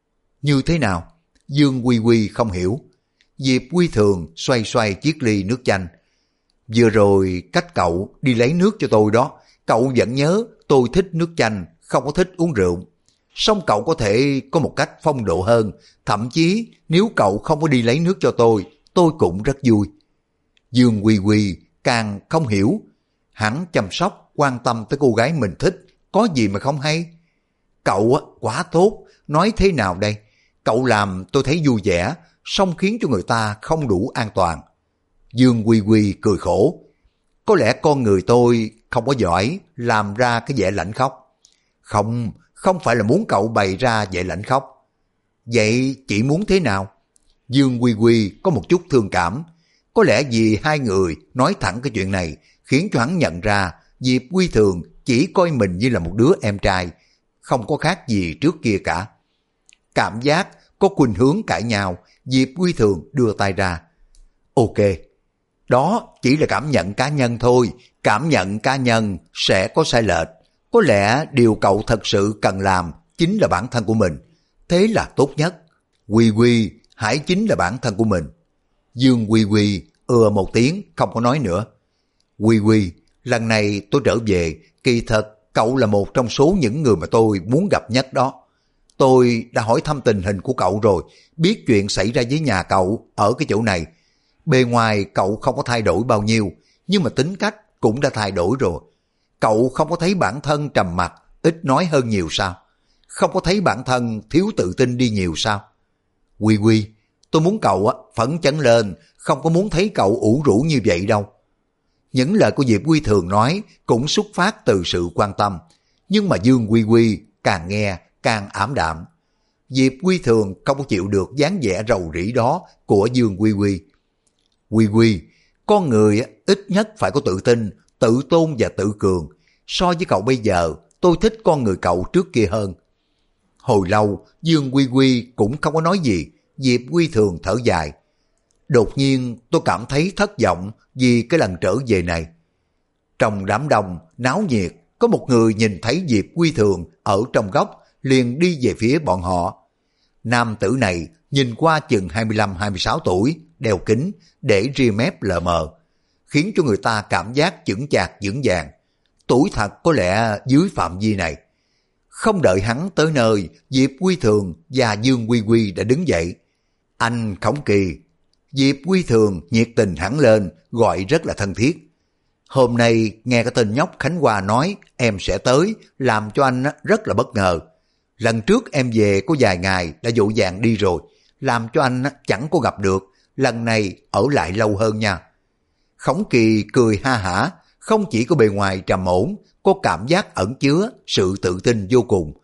Như thế nào? Dương Quy Quy không hiểu. Diệp Quy Thường xoay xoay chiếc ly nước chanh. Vừa rồi cách cậu đi lấy nước cho tôi đó, cậu vẫn nhớ tôi thích nước chanh, không có thích uống rượu. Song cậu có thể có một cách phong độ hơn, thậm chí nếu cậu không có đi lấy nước cho tôi cũng rất vui. Dương Quy Quy càng không hiểu, hắn chăm sóc, quan tâm tới cô gái mình thích, có gì mà không hay. Cậu quá tốt, nói thế nào đây? Cậu làm tôi thấy vui vẻ, song khiến cho người ta không đủ an toàn. Dương Quy Quy cười khổ. Có lẽ con người tôi không có giỏi làm ra cái vẻ lãnh khóc. Không phải là muốn cậu bày ra vẻ lãnh khóc. Vậy chị muốn thế nào? Dương Quy Quy có một chút thương cảm. Có lẽ vì hai người nói thẳng cái chuyện này khiến cho hắn nhận ra Diệp Quy Thường chỉ coi mình như là một đứa em trai, không có khác gì trước kia cả. Cảm giác có khuynh hướng cãi nhau, Diệp Quy Thường đưa tay ra. Ok, đó chỉ là cảm nhận cá nhân thôi, cảm nhận cá nhân sẽ có sai lệch. Có lẽ điều cậu thật sự cần làm chính là bản thân của mình, thế là tốt nhất. Quy Quy hãy chính là bản thân của mình. Dương Quy Quy một tiếng không có nói nữa. Quy Quy, lần này tôi trở về, kỳ thật cậu là một trong số những người mà tôi muốn gặp nhất đó. Tôi đã hỏi thăm tình hình của cậu rồi, biết chuyện xảy ra với nhà cậu ở cái chỗ này. Bề ngoài cậu không có thay đổi bao nhiêu, nhưng mà tính cách cũng đã thay đổi rồi. Cậu không có thấy bản thân trầm mặc, ít nói hơn nhiều sao? Không có thấy bản thân thiếu tự tin đi nhiều sao? Quy Quy, tôi muốn cậu phấn chấn lên, không có muốn thấy cậu ủ rũ như vậy đâu. Những lời của Diệp Quy Thường nói cũng xuất phát từ sự quan tâm, nhưng mà Dương Quy Quy càng nghe càng ảm đạm. Diệp Quy Thường không có chịu được dáng vẻ rầu rĩ đó của Dương Quy Quy. Quy Quy, con người ít nhất phải có tự tin, tự tôn và tự cường. So với cậu bây giờ, tôi thích con người cậu trước kia hơn. Hồi lâu, Dương Quy Quy cũng không có nói gì. Diệp Quy Thường thở dài. Đột nhiên tôi cảm thấy thất vọng vì cái lần trở về này. Trong đám đông náo nhiệt, có một người nhìn thấy Diệp Quy Thường ở trong góc, liền đi về phía bọn họ. Nam tử này nhìn qua chừng 25-26 tuổi, đeo kính, để ria mép lờ mờ, khiến cho người ta cảm giác chững chạc vững vàng. Tuổi thật có lẽ dưới phạm vi này. Không đợi hắn tới nơi, Diệp Quy Thường và Dương Quy Quy đã đứng dậy. Anh Khổng Kỳ. Diệp Quy Thường nhiệt tình hẳn lên, gọi rất là thân thiết. Hôm nay nghe cái tên nhóc Khánh Hoa nói em sẽ tới, làm cho anh rất là bất ngờ. Lần trước em về có vài ngày đã vội vàng đi rồi, làm cho anh chẳng có gặp được. Lần này ở lại lâu hơn nha. Khổng Kỳ cười ha hả, không chỉ có bề ngoài trầm ổn, có cảm giác ẩn chứa sự tự tin vô cùng.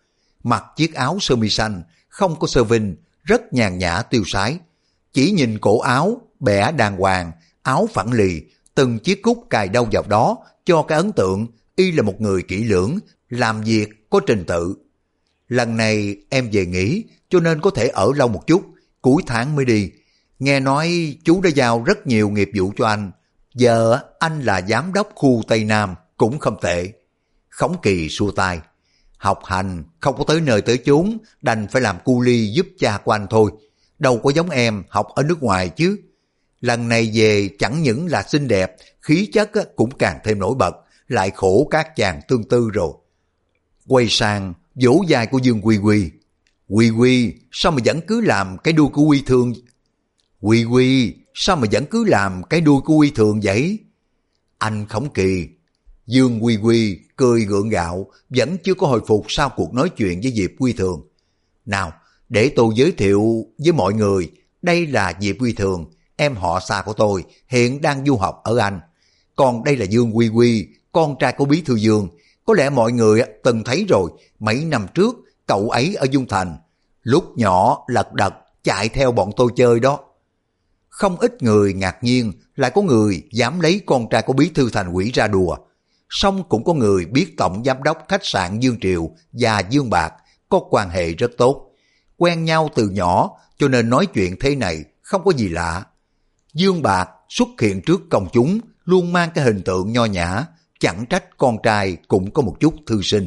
mặc chiếc áo sơ mi xanh, không có sơ vinh, rất nhàn nhã tiêu sái. Chỉ nhìn cổ áo, bẻ đàng hoàng, áo phẳng lì, từng chiếc cúc cài đâu vào đó, cho cái ấn tượng y là một người kỹ lưỡng, làm việc có trình tự. Lần này em về nghỉ, cho nên có thể ở lâu một chút, cuối tháng mới đi. Nghe nói chú đã giao rất nhiều nghiệp vụ cho anh, giờ anh là giám đốc khu Tây Nam, cũng không tệ. Khổng Kỳ xua tay. Học hành không có tới nơi tới chốn, đành phải làm cu ly giúp cha của anh thôi. Đâu có giống em học ở nước ngoài chứ. Lần này về chẳng những là xinh đẹp, khí chất cũng càng thêm nổi bật, lại khổ các chàng tương tư rồi. Quay sang vỗ vai của Dương Quy Quy. Quy Quy, sao mà vẫn cứ làm cái đuôi của Quy Thường? Quy Quy, sao mà vẫn cứ làm cái đuôi của Quy Thường vậy? Anh Khổng Kỳ. Dương Quy Quy cười gượng gạo, vẫn chưa có hồi phục sau cuộc nói chuyện với Diệp Quy Thường. Nào, để tôi giới thiệu với mọi người, đây là Diệp Quy Thường, em họ xa của tôi, hiện đang du học ở Anh. Còn đây là Dương Quy Quy, con trai của Bí Thư Dương. Có lẽ mọi người từng thấy rồi, mấy năm trước cậu ấy ở Dung Thành, lúc nhỏ lật đật chạy theo bọn tôi chơi đó. Không ít người ngạc nhiên lại có người dám lấy con trai của Bí Thư Thành ủy ra đùa. Song cũng có người biết tổng giám đốc khách sạn Dương Triều và Dương Bạc có quan hệ rất tốt. Quen nhau từ nhỏ cho nên nói chuyện thế này không có gì lạ. Dương Bạc xuất hiện trước công chúng luôn mang cái hình tượng nho nhã, chẳng trách con trai cũng có một chút thư sinh.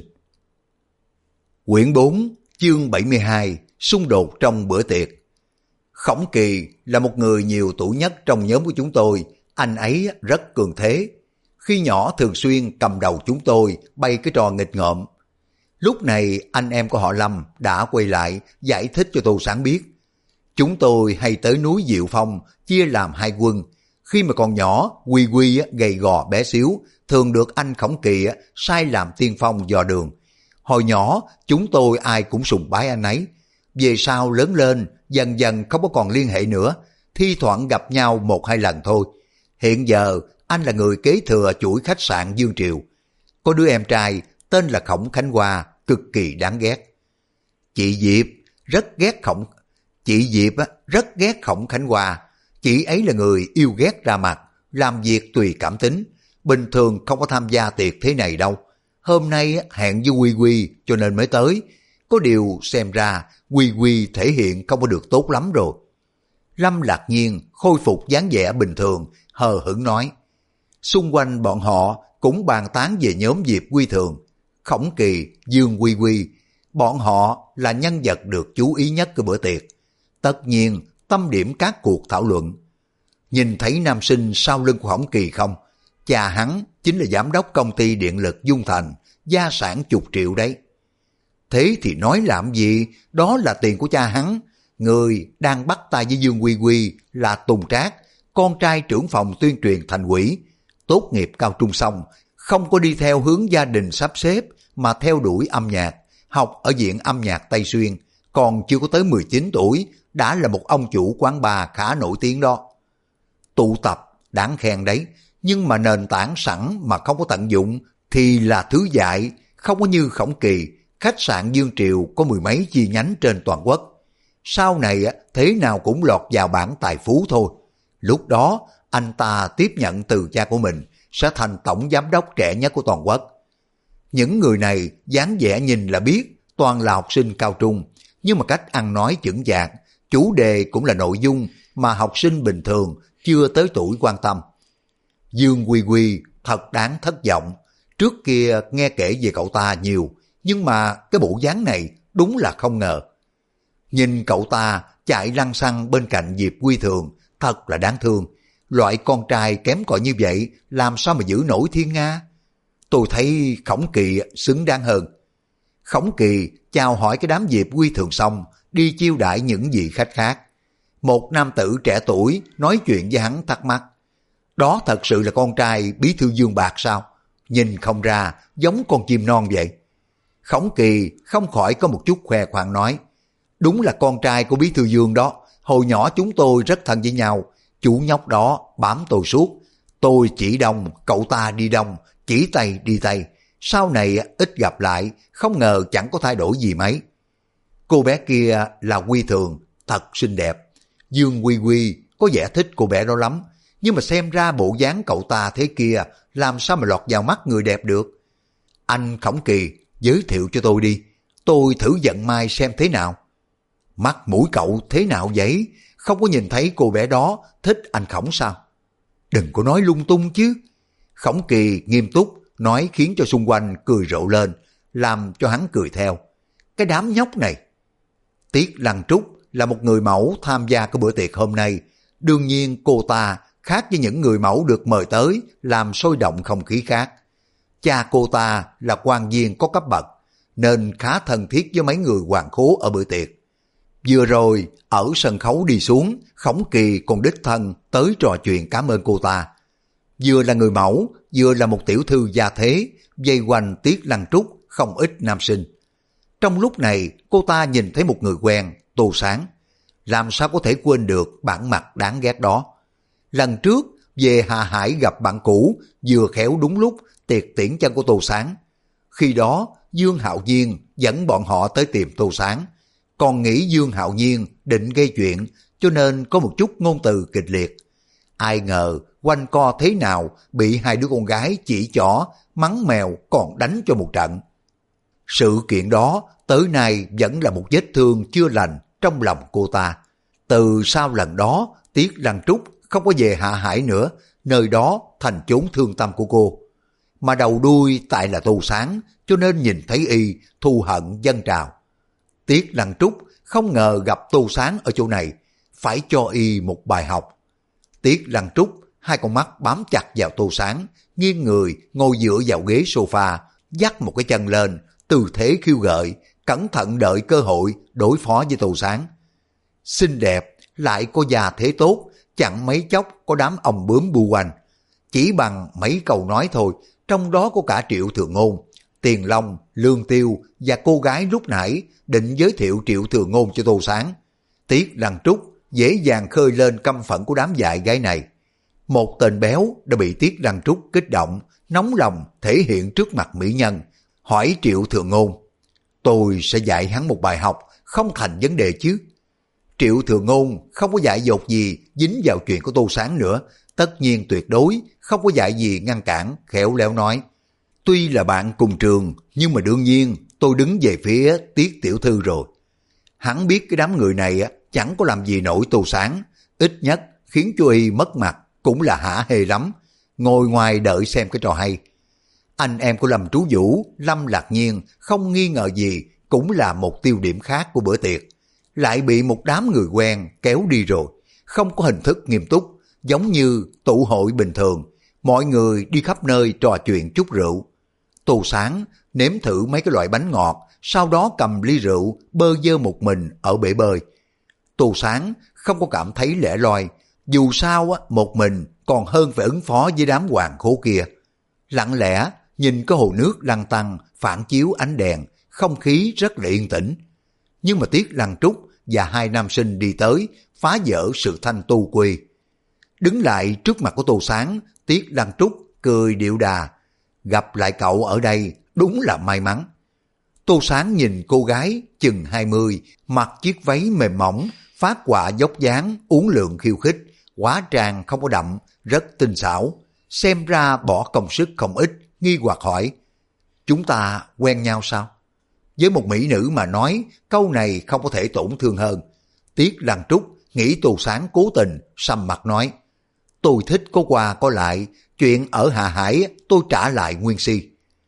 Quyển 4, chương 72, xung đột trong bữa tiệc. Khổng Kỳ là một người nhiều tuổi nhất trong nhóm của chúng tôi, anh ấy rất cường thế. Khi nhỏ thường xuyên cầm đầu chúng tôi bày cái trò nghịch ngợm. Lúc này anh em của họ Lâm đã quay lại giải thích cho Tô Sáng biết. Chúng tôi hay tới núi Diệu Phong chia làm hai quân. Khi mà còn nhỏ, Quy Quy gầy gò bé xíu, thường được anh Khổng Kỳ sai làm tiên phong dò đường. Hồi nhỏ, chúng tôi ai cũng sùng bái anh ấy. Về sau lớn lên, dần dần không có còn liên hệ nữa, thi thoảng gặp nhau một hai lần thôi. Hiện giờ, anh là người kế thừa chuỗi khách sạn Dương Triều. Có đứa em trai tên là Khổng Khánh Hoa, cực kỳ đáng ghét. Chị Diệp rất ghét Khổng Khánh Hoa. Chị ấy là người yêu ghét ra mặt, làm việc tùy cảm tính, bình thường không có tham gia tiệc thế này đâu. Hôm nay hẹn với Quy Quy cho nên mới tới. Có điều xem ra Quy Quy thể hiện không có được tốt lắm rồi. Lâm Lạc Nhiên khôi phục dáng vẻ bình thường, hờ hững nói. Xung quanh bọn họ cũng bàn tán về nhóm Diệp Quy Thường, Khổng Kỳ, Dương Quy Quy. Bọn họ là nhân vật được chú ý nhất của bữa tiệc. Tất nhiên tâm điểm các cuộc thảo luận. Nhìn thấy nam sinh sau lưng của Khổng Kỳ không? Cha hắn chính là giám đốc công ty điện lực Dung Thành, gia sản chục triệu đấy. Thế thì nói làm gì, đó là tiền của cha hắn. Người đang bắt tay với Dương Quy Quy là Tùng Trác, con trai trưởng phòng tuyên truyền thành ủy. Tốt nghiệp cao trung xong, không có đi theo hướng gia đình sắp xếp mà theo đuổi âm nhạc, học ở Viện Âm nhạc Tây Xuyên, còn chưa có tới 19 tuổi, đã là một ông chủ quán bar khá nổi tiếng đó. Tụ tập, đáng khen đấy, nhưng mà nền tảng sẵn mà không có tận dụng thì là thứ dại, không có như Khổng Kỳ, khách sạn Dương Triều có mười mấy chi nhánh trên toàn quốc. Sau này thế nào cũng lọt vào bảng tài phú thôi. Lúc đó anh ta tiếp nhận từ cha của mình, sẽ thành tổng giám đốc trẻ nhất của toàn quốc. Những người này dáng vẻ nhìn là biết toàn là học sinh cao trung, nhưng mà cách ăn nói chững chạc, chủ đề cũng là nội dung mà học sinh bình thường chưa tới tuổi quan tâm. Dương Quy Quy thật đáng thất vọng. Trước kia nghe kể về cậu ta nhiều, nhưng mà cái bộ dáng này đúng là không ngờ. Nhìn cậu ta chạy lăng xăng bên cạnh Diệp Quy Thường, thật là đáng thương. Loại con trai kém cỏi như vậy làm sao mà giữ nổi thiên nga. Tôi thấy Khổng Kỳ xứng đáng hơn. Khổng Kỳ chào hỏi cái đám Diệp Quy Thường xong, đi chiêu đãi những vị khách khác. Một nam tử trẻ tuổi nói chuyện với hắn thắc mắc. Đó thật sự là con trai Bí Thư Dương Bạc sao? Nhìn không ra, giống con chim non vậy. Khổng Kỳ không khỏi có một chút khoe khoang nói. Đúng là con trai của Bí Thư Dương đó. Hồi nhỏ chúng tôi rất thân với nhau. Chủ nhóc đó bám tôi suốt. Tôi chỉ đông, cậu ta đi đông, chỉ Tây đi Tây. Sau này ít gặp lại, không ngờ chẳng có thay đổi gì mấy. Cô bé kia là Quy Thường, thật xinh đẹp. Dương Quy Quy có vẻ thích cô bé đó lắm, nhưng mà xem ra bộ dáng cậu ta thế kia, làm sao mà lọt vào mắt người đẹp được. Anh Khổng Kỳ, giới thiệu cho tôi đi, tôi thử vận may xem thế nào. Mắt mũi cậu thế nào vậy? Không có nhìn thấy cô bé đó thích anh Khổng sao? Đừng có nói lung tung chứ. Khổng Kỳ nghiêm túc nói, khiến cho xung quanh cười rộ lên, làm cho hắn cười theo. Cái đám nhóc này. Tiết Lăng Trúc là một người mẫu tham gia cái bữa tiệc hôm nay. Đương nhiên cô ta khác với những người mẫu được mời tới làm sôi động không khí khác. Cha cô ta là quan viên có cấp bậc, nên khá thân thiết với mấy người hoàng khố ở bữa tiệc. Vừa rồi, ở sân khấu đi xuống, Khổng Kỳ còn đích thân tới trò chuyện cảm ơn cô ta. Vừa là người mẫu, vừa là một tiểu thư gia thế, vây quanh Tiết Lăng Trúc không ít nam sinh. Trong lúc này, cô ta nhìn thấy một người quen, Tô Sáng. Làm sao có thể quên được bản mặt đáng ghét đó. Lần trước, về Hà Hải gặp bạn cũ, vừa khéo đúng lúc tiệc tiễn chân của Tô Sáng. Khi đó, Dương Hạo Nhiên dẫn bọn họ tới tìm Tô Sáng. Còn nghĩ Dương Hạo Nhiên định gây chuyện, cho nên có một chút ngôn từ kịch liệt. Ai ngờ quanh co thế nào bị hai đứa con gái chỉ trỏ, mắng mèo còn đánh cho một trận. Sự kiện đó tới nay vẫn là một vết thương chưa lành trong lòng cô ta. Từ sau lần đó, Tiết Lăng Trúc không có về Hạ Hải nữa, nơi đó thành chốn thương tâm của cô. Mà đầu đuôi tại là Tô Sáng, cho nên nhìn thấy y thù hận dâng trào. Tiết Lăng Trúc không ngờ gặp Tô Sáng ở chỗ này, phải cho y một bài học. Tiết Lăng Trúc hai con mắt bám chặt vào Tô Sáng, nghiêng người ngồi dựa vào ghế sofa, dắt một cái chân lên, tư thế khiêu gợi, cẩn thận đợi cơ hội đối phó với Tô Sáng. Xinh đẹp, lại có già thế tốt, chẳng mấy chốc có đám ong bướm bu quanh. Chỉ bằng mấy câu nói thôi, trong đó có cả Triệu Thừa Ngôn, Tiền Long, Lương Tiêu và cô gái lúc nãy định giới thiệu Triệu Thừa Ngôn cho Tô Sáng. Tiết Lăng Trúc dễ dàng khơi lên căm phẫn của đám dại gái này. Một tên béo đã bị Tiết Lăng Trúc kích động, nóng lòng thể hiện trước mặt mỹ nhân, hỏi Triệu Thừa Ngôn. Tôi sẽ dạy hắn một bài học, không thành vấn đề chứ. Triệu Thừa Ngôn không có dạy dột gì dính vào chuyện của Tô Sáng nữa, tất nhiên tuyệt đối không có dạy gì ngăn cản, khéo léo nói. Tuy là bạn cùng trường, nhưng mà đương nhiên tôi đứng về phía Tiết tiểu thư rồi. Hắn biết cái đám người này chẳng có làm gì nổi Tô Sáng, ít nhất khiến cho y mất mặt cũng là hả hê lắm, ngồi ngoài đợi xem cái trò hay. Anh em của Lâm Trú Vũ, Lâm Lạc Nhiên không nghi ngờ gì cũng là một tiêu điểm khác của bữa tiệc. Lại bị một đám người quen kéo đi rồi, không có hình thức nghiêm túc, giống như tụ hội bình thường, mọi người đi khắp nơi trò chuyện chút rượu. Tô Sáng nếm thử mấy cái loại bánh ngọt, sau đó cầm ly rượu bơ vơ một mình ở bể bơi. Tô Sáng không có cảm thấy lẻ loi, dù sao một mình còn hơn phải ứng phó với đám hoàng khố kia. Lặng lẽ nhìn cái hồ nước lăn tăn phản chiếu ánh đèn, không khí rất là yên tĩnh. Nhưng mà Tiết Lăng Trúc và hai nam sinh đi tới, phá vỡ sự thanh tu quy. Đứng lại trước mặt của Tô Sáng, Tiết Lăng Trúc cười điệu đà. Gặp lại cậu ở đây đúng là may mắn. Tô Sáng nhìn cô gái chừng 20, mặc chiếc váy mềm mỏng, phát họa dốc dáng, uốn lượn khiêu khích, hóa trang không có đậm, rất tinh xảo. Xem ra bỏ công sức không ít, nghi hoặc hỏi. Chúng ta quen nhau sao? Với một mỹ nữ mà nói, câu này không có thể tổn thương hơn. Tiết Lăng Trúc nghĩ Tô Sáng cố tình, sầm mặt nói. Tôi thích có qua có lại, chuyện ở Hạ Hải tôi trả lại nguyên si.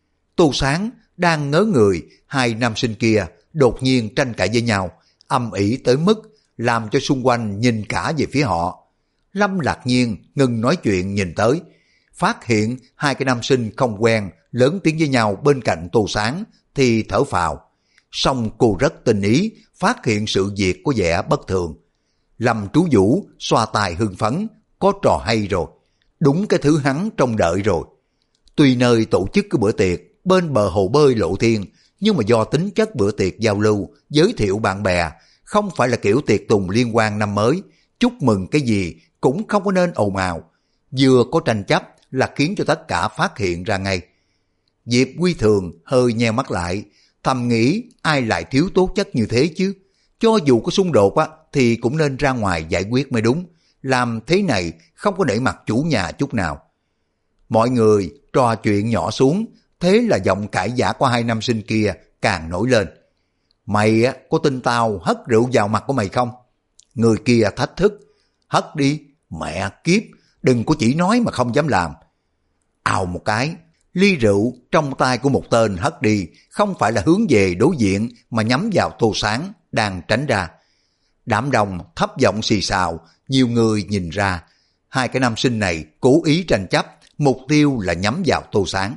Tô Sáng đang ngớ người, hai nam sinh kia đột nhiên tranh cãi với nhau, âm ỉ tới mức làm cho xung quanh nhìn cả về phía họ. Lâm Lạc Nhiên ngừng nói chuyện nhìn tới, phát hiện hai cái nam sinh không quen lớn tiếng với nhau bên cạnh Tô Sáng thì thở phào. Song cô rất tinh ý phát hiện sự việc có vẻ bất thường. Lâm Trú Vũ xoa tài hưng phấn, có trò hay rồi, đúng cái thứ hắn trông đợi rồi. Tuy nơi tổ chức cái bữa tiệc bên bờ hồ bơi Lộ Thiên, nhưng mà do tính chất bữa tiệc giao lưu, giới thiệu bạn bè, không phải là kiểu tiệc tùng liên quan năm mới, chúc mừng cái gì cũng không có nên ồn ào. Vừa có tranh chấp là khiến cho tất cả phát hiện ra ngay. Diệp Quy Thường hơi nheo mắt lại, thầm nghĩ ai lại thiếu tố chất như thế chứ. Cho dù có xung đột thì cũng nên ra ngoài giải quyết mới đúng. Làm thế này không có nể mặt chủ nhà chút nào. Mọi người trò chuyện nhỏ xuống, thế là giọng cãi vã của hai nam sinh kia càng nổi lên. Mày có tin tao hất rượu vào mặt của mày không? Người kia thách thức. Hất đi, mẹ kiếp, đừng có chỉ nói mà không dám làm. Ào một cái, ly rượu trong tay của một tên hất đi, không phải là hướng về đối diện mà nhắm vào Tô Sáng đang tránh ra. Đám đông thấp giọng xì xào, nhiều người nhìn ra, hai cái nam sinh này cố ý tranh chấp, mục tiêu là nhắm vào Tô Sáng.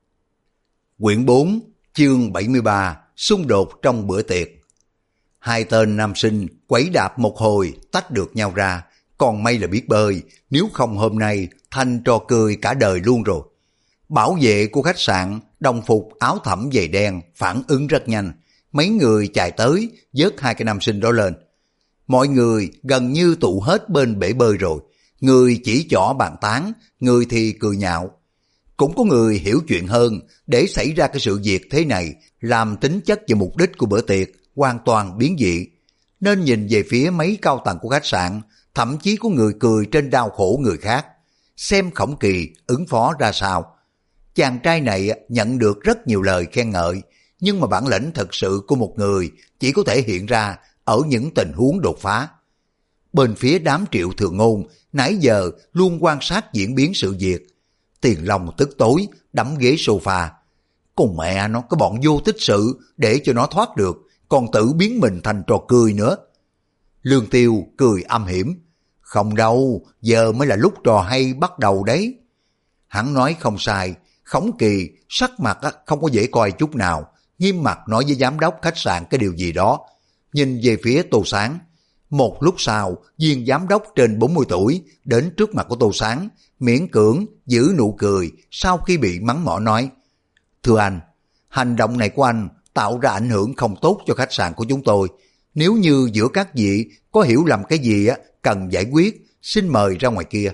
Quyển 4, chương 73, xung đột trong bữa tiệc. Hai tên nam sinh quẩy đạp một hồi tách được nhau ra, còn may là biết bơi, nếu không hôm nay thành trò cười cả đời luôn rồi. Bảo vệ của khách sạn, đồng phục áo thẫm giày đen phản ứng rất nhanh, mấy người chạy tới vớt hai cái nam sinh đó lên. Mọi người gần như tụ hết bên bể bơi rồi, người chỉ trỏ bàn tán, người thì cười nhạo. Cũng có người hiểu chuyện hơn, để xảy ra cái sự việc thế này, làm tính chất và mục đích của bữa tiệc hoàn toàn biến dị. Nên nhìn về phía mấy cao tầng của khách sạn, thậm chí có người cười trên đau khổ người khác, xem Khổng Kỳ ứng phó ra sao. Chàng trai này nhận được rất nhiều lời khen ngợi, nhưng mà bản lĩnh thật sự của một người chỉ có thể hiện ra ở những tình huống đột phá. Bên phía đám Triệu Thường Ngôn, nãy giờ luôn quan sát diễn biến sự việc. Tiền Long tức tối, đấm ghế sofa. Con mẹ nó, cái bọn vô tích sự, để cho nó thoát được, còn tự biến mình thành trò cười nữa. Lương Tiêu cười âm hiểm. Không đâu, giờ mới là lúc trò hay bắt đầu đấy. Hắn nói không sai, Khổng Kỳ sắc mặt không có dễ coi chút nào, nghiêm mặt nói với giám đốc khách sạn cái điều gì đó. Nhìn về phía Tô Sáng. Một lúc sau, viên giám đốc trên 40 tuổi đến trước mặt của Tô Sáng, miễn cưỡng giữ nụ cười sau khi bị mắng mỏ nói: Thưa anh, hành động này của anh tạo ra ảnh hưởng không tốt cho khách sạn của chúng tôi. Nếu như giữa các vị có hiểu lầm cái gì cần giải quyết, xin mời ra ngoài kia.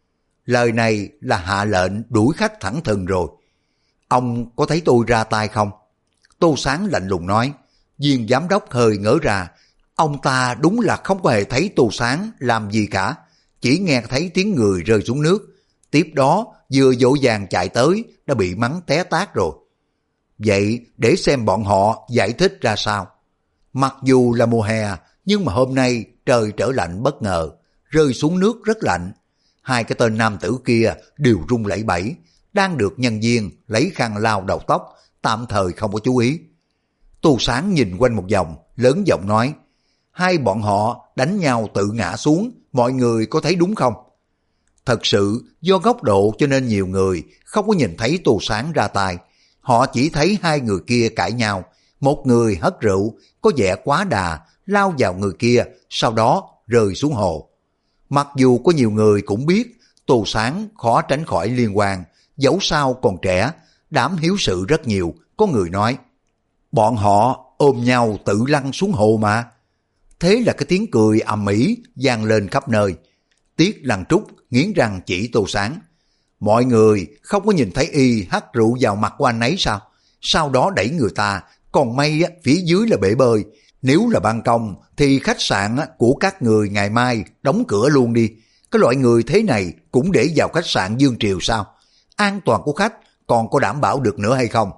Lời này là hạ lệnh đuổi khách thẳng thừng rồi. Ông có thấy tôi ra tay không? Tô Sáng lạnh lùng nói. Viên giám đốc hơi ngỡ ra, ông ta đúng là không có hề thấy Tô Sáng làm gì cả, chỉ nghe thấy tiếng người rơi xuống nước. Tiếp đó vừa dỗ dàng chạy tới đã bị mắng té tát rồi. Vậy để xem bọn họ giải thích ra sao. Mặc dù là mùa hè, nhưng mà hôm nay trời trở lạnh bất ngờ, rơi xuống nước rất lạnh. Hai cái tên nam tử kia đều run lẩy bẩy, đang được nhân viên lấy khăn lau đầu tóc, tạm thời không có chú ý. Tô Sáng nhìn quanh một vòng, lớn giọng nói: Hai bọn họ đánh nhau tự ngã xuống, mọi người có thấy đúng không? Thật sự do góc độ cho nên nhiều người không có nhìn thấy Tô Sáng ra tay. Họ chỉ thấy hai người kia cãi nhau, một người hất rượu, có vẻ quá đà, lao vào người kia, sau đó rơi xuống hồ. Mặc dù có nhiều người cũng biết Tô Sáng khó tránh khỏi liên quan, dẫu sao còn trẻ, đám hiếu sự rất nhiều, có người nói bọn họ ôm nhau tự lăn xuống hồ mà. Thế là cái tiếng cười ầm ĩ vang lên khắp nơi. Tiết Lăng Trúc nghiến răng chỉ Tô Sáng: Mọi người không có nhìn thấy y hắt rượu vào mặt của anh ấy sao? Sau đó đẩy người ta, còn may phía dưới là bể bơi. Nếu là ban công thì khách sạn của các người ngày mai đóng cửa luôn đi. Cái loại người thế này cũng để vào khách sạn Dương Triều sao? An toàn của khách còn có đảm bảo được nữa hay không?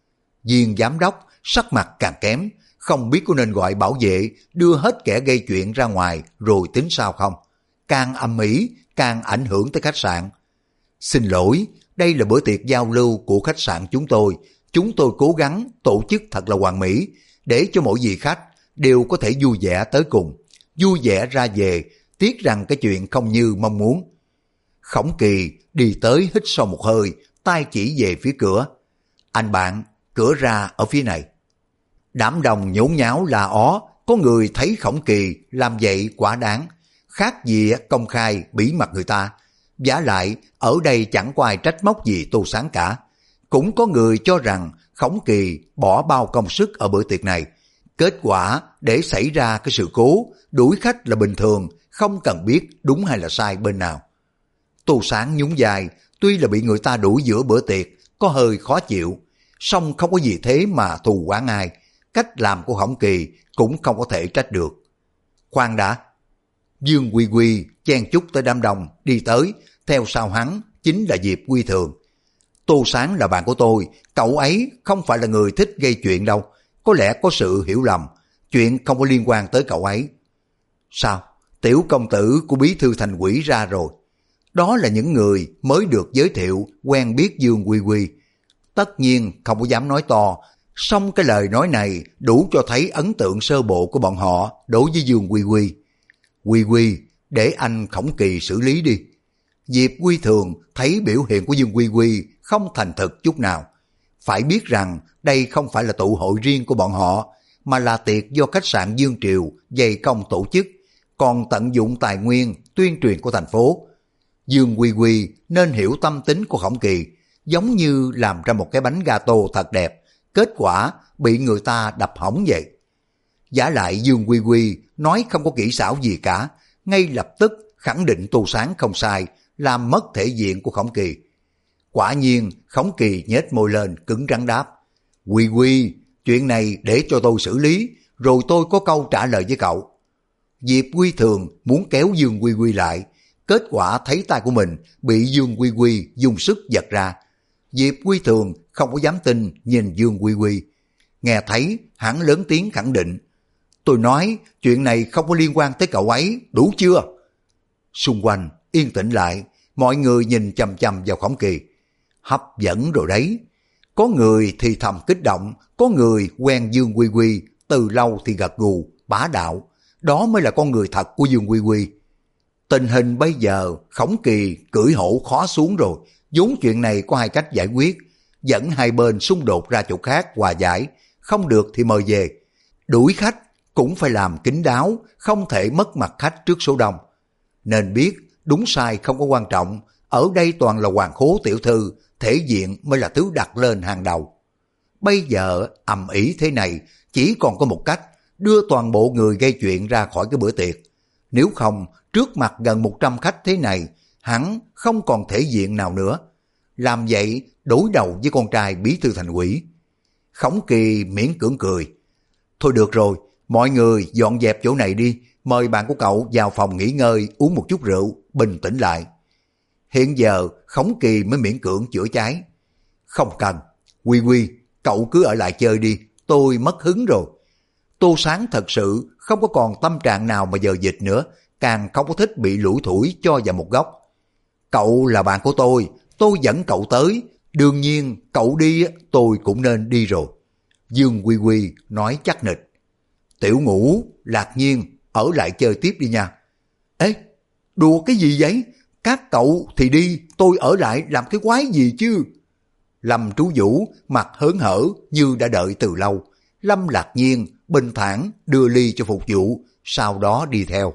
Viên giám đốc sắc mặt càng kém, không biết có nên gọi bảo vệ đưa hết kẻ gây chuyện ra ngoài rồi tính sao không. Càng ầm ĩ càng ảnh hưởng tới khách sạn. Xin lỗi, đây là bữa tiệc giao lưu của khách sạn chúng tôi cố gắng tổ chức thật là hoàn mỹ, để cho mỗi vị khách đều có thể vui vẻ tới cùng, vui vẻ ra về, tiếc rằng cái chuyện không như mong muốn. Khổng Kỳ đi tới hít sâu một hơi, tay chỉ về phía cửa. Anh bạn, cửa ra ở phía này. Đám đông nhốn nháo la ó, có người thấy Khổng Kỳ làm vậy quá đáng, khác gì công khai bỉ mặt người ta. Vả lại ở đây chẳng có ai trách móc gì Tô Sáng cả. Cũng có người cho rằng Khổng Kỳ bỏ bao công sức ở bữa tiệc này, kết quả để xảy ra cái sự cố đuổi khách là bình thường, không cần biết đúng hay là sai bên nào. Tô Sáng nhún vai, tuy là bị người ta đuổi giữa bữa tiệc, có hơi khó chịu, song không có gì thế mà thù oán ai, cách làm của Khổng Kỳ cũng không có thể trách được. Khoan đã! Dương Quy Quy chen chúc tới đám đông đi tới, theo sau hắn chính là Diệp Quy Thường. Tô Sáng là bạn của tôi, cậu ấy không phải là người thích gây chuyện đâu, có lẽ có sự hiểu lầm, chuyện không có liên quan tới cậu ấy. Sao? Tiểu công tử của bí thư thành ủy ra rồi. Đó là những người mới được giới thiệu quen biết Dương Quy Quy. Tất nhiên không có dám nói to, song cái lời nói này đủ cho thấy ấn tượng sơ bộ của bọn họ đối với Dương Quy Quy. Quy Quy, để anh Khổng Kỳ xử lý đi. Diệp Quy Thường thấy biểu hiện của Dương Quy Quy không thành thực chút nào. Phải biết rằng đây không phải là tụ hội riêng của bọn họ, mà là tiệc do khách sạn Dương Triều dày công tổ chức, còn tận dụng tài nguyên tuyên truyền của thành phố. Dương Quy Quy nên hiểu tâm tính của Khổng Kỳ, giống như làm ra một cái bánh gato thật đẹp, kết quả bị người ta đập hỏng vậy. Giả lại Dương Quy Quy nói không có kỹ xảo gì cả, ngay lập tức khẳng định Tô Sáng không sai, làm mất thể diện của Khổng Kỳ. Quả nhiên Khổng Kỳ nhếch môi lên cứng rắn đáp: Quy Quy, chuyện này để cho tôi xử lý, rồi tôi có câu trả lời với cậu. Diệp Quy Thường muốn kéo Dương Quy Quy lại, kết quả thấy tay của mình bị Dương Quy Quy dùng sức giật ra. Diệp Quy Thường không có dám tin nhìn Dương Quy Quy. Nghe thấy hắn lớn tiếng khẳng định: Tôi nói chuyện này không có liên quan tới cậu ấy, đủ chưa? Xung quanh yên tĩnh lại, mọi người nhìn chằm chằm vào Khổng Kỳ. Hấp dẫn rồi đấy. Có người thì thầm kích động, có người quen Dương Quy Quy, từ lâu thì gật gù, bá đạo. Đó mới là con người thật của Dương Quy Quy. Tình hình bây giờ Khổng Kỳ cưỡi hổ khó xuống rồi, vốn chuyện này có hai cách giải quyết: dẫn hai bên xung đột ra chỗ khác hòa giải, không được thì mời về. Đuổi khách cũng phải làm kín đáo, không thể mất mặt khách trước số đông. Nên biết đúng sai không có quan trọng, ở đây toàn là hoàng khố tiểu thư, thể diện mới là thứ đặt lên hàng đầu. Bây giờ ầm ĩ thế này, chỉ còn có một cách: đưa toàn bộ người gây chuyện ra khỏi cái bữa tiệc. Nếu không, trước mặt gần 100 khách thế này, hắn không còn thể diện nào nữa. Làm vậy đối đầu với con trai bí thư thành ủy. Khổng Kỳ miễn cưỡng cười: Thôi được rồi, mọi người dọn dẹp chỗ này đi, mời bạn của cậu vào phòng nghỉ ngơi uống một chút rượu, bình tĩnh lại. Hiện giờ Khổng Kỳ mới miễn cưỡng chữa cháy: Không cần, Quy Quy, cậu cứ ở lại chơi đi, tôi mất hứng rồi. Tô Sáng thật sự không có còn tâm trạng nào mà giờ dịch nữa, càng không có thích bị lủi thủi cho vào một góc. Cậu là bạn của tôi dẫn cậu tới, đương nhiên cậu đi tôi cũng nên đi rồi. Dương Quy Quy nói chắc nịch. Tiểu Ngũ, Lạc Nhiên, ở lại chơi tiếp đi nha. Ê, đùa cái gì vậy? Các cậu thì đi, tôi ở lại làm cái quái gì chứ? Lâm Trú Vũ mặt hớn hở như đã đợi từ lâu. Lâm Lạc Nhiên bình thản đưa ly cho phục vụ, sau đó đi theo.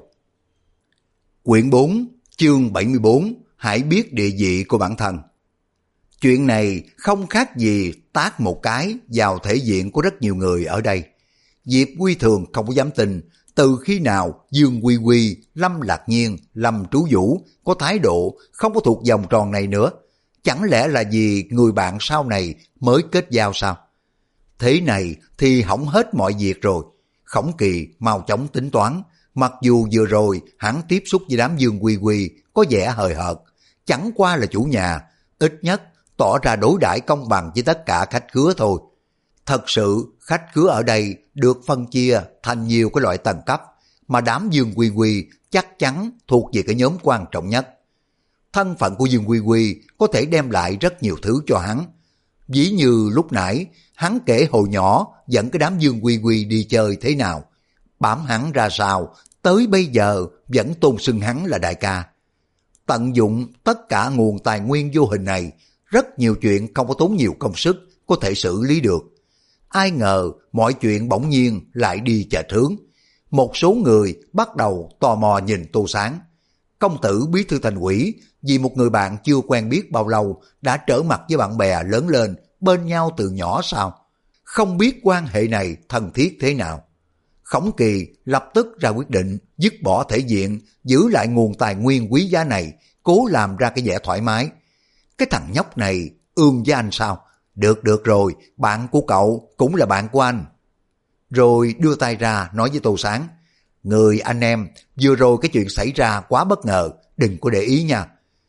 Quyển 4, chương 74, hãy biết địa vị của bản thân. Chuyện này không khác gì tát một cái vào thể diện của rất nhiều người ở đây. Diệp Quy Thường không có dám tin, từ khi nào Dương Quy Quy, Lâm Lạc Nhiên, Lâm Trú Vũ có thái độ không có thuộc vòng tròn này nữa. Chẳng lẽ là vì người bạn sau này mới kết giao sao? Thế này thì hỏng hết mọi việc rồi. Khổng Kỳ mau chóng tính toán. Mặc dù vừa rồi hắn tiếp xúc với đám Dương Quy Quy có vẻ hời hợt, chẳng qua là chủ nhà, ít nhất tỏ ra đối đãi công bằng với tất cả khách khứa thôi. Thật sự khách khứa ở đây được phân chia thành nhiều cái loại tầng cấp, mà đám Dương Quy Quy chắc chắn thuộc về cái nhóm quan trọng nhất. Thân phận của Dương Quy Quy có thể đem lại rất nhiều thứ cho hắn. Ví như lúc nãy hắn kể hồi nhỏ dẫn cái đám Dương Quy Quy đi chơi thế nào, bám hắn ra sao, tới bây giờ vẫn tôn xưng hắn là đại ca. Tận dụng tất cả nguồn tài nguyên vô hình này, rất nhiều chuyện không có tốn nhiều công sức có thể xử lý được. Ai ngờ mọi chuyện bỗng nhiên lại đi chệch hướng. Một số người bắt đầu tò mò nhìn Tô Sáng. Công tử bí thư thành ủy vì một người bạn chưa quen biết bao lâu đã trở mặt với bạn bè lớn lên bên nhau từ nhỏ sao? Không biết quan hệ này thân thiết thế nào. Khổng Kỳ lập tức ra quyết định dứt bỏ thể diện, giữ lại nguồn tài nguyên quý giá này, cố làm ra cái vẻ thoải mái. Cái thằng nhóc này Ương với anh sao? Được rồi, bạn của cậu cũng là bạn của anh. Rồi đưa tay ra nói với Tô Sáng, người anh em, vừa rồi cái chuyện xảy ra quá bất ngờ, đừng có để ý nha.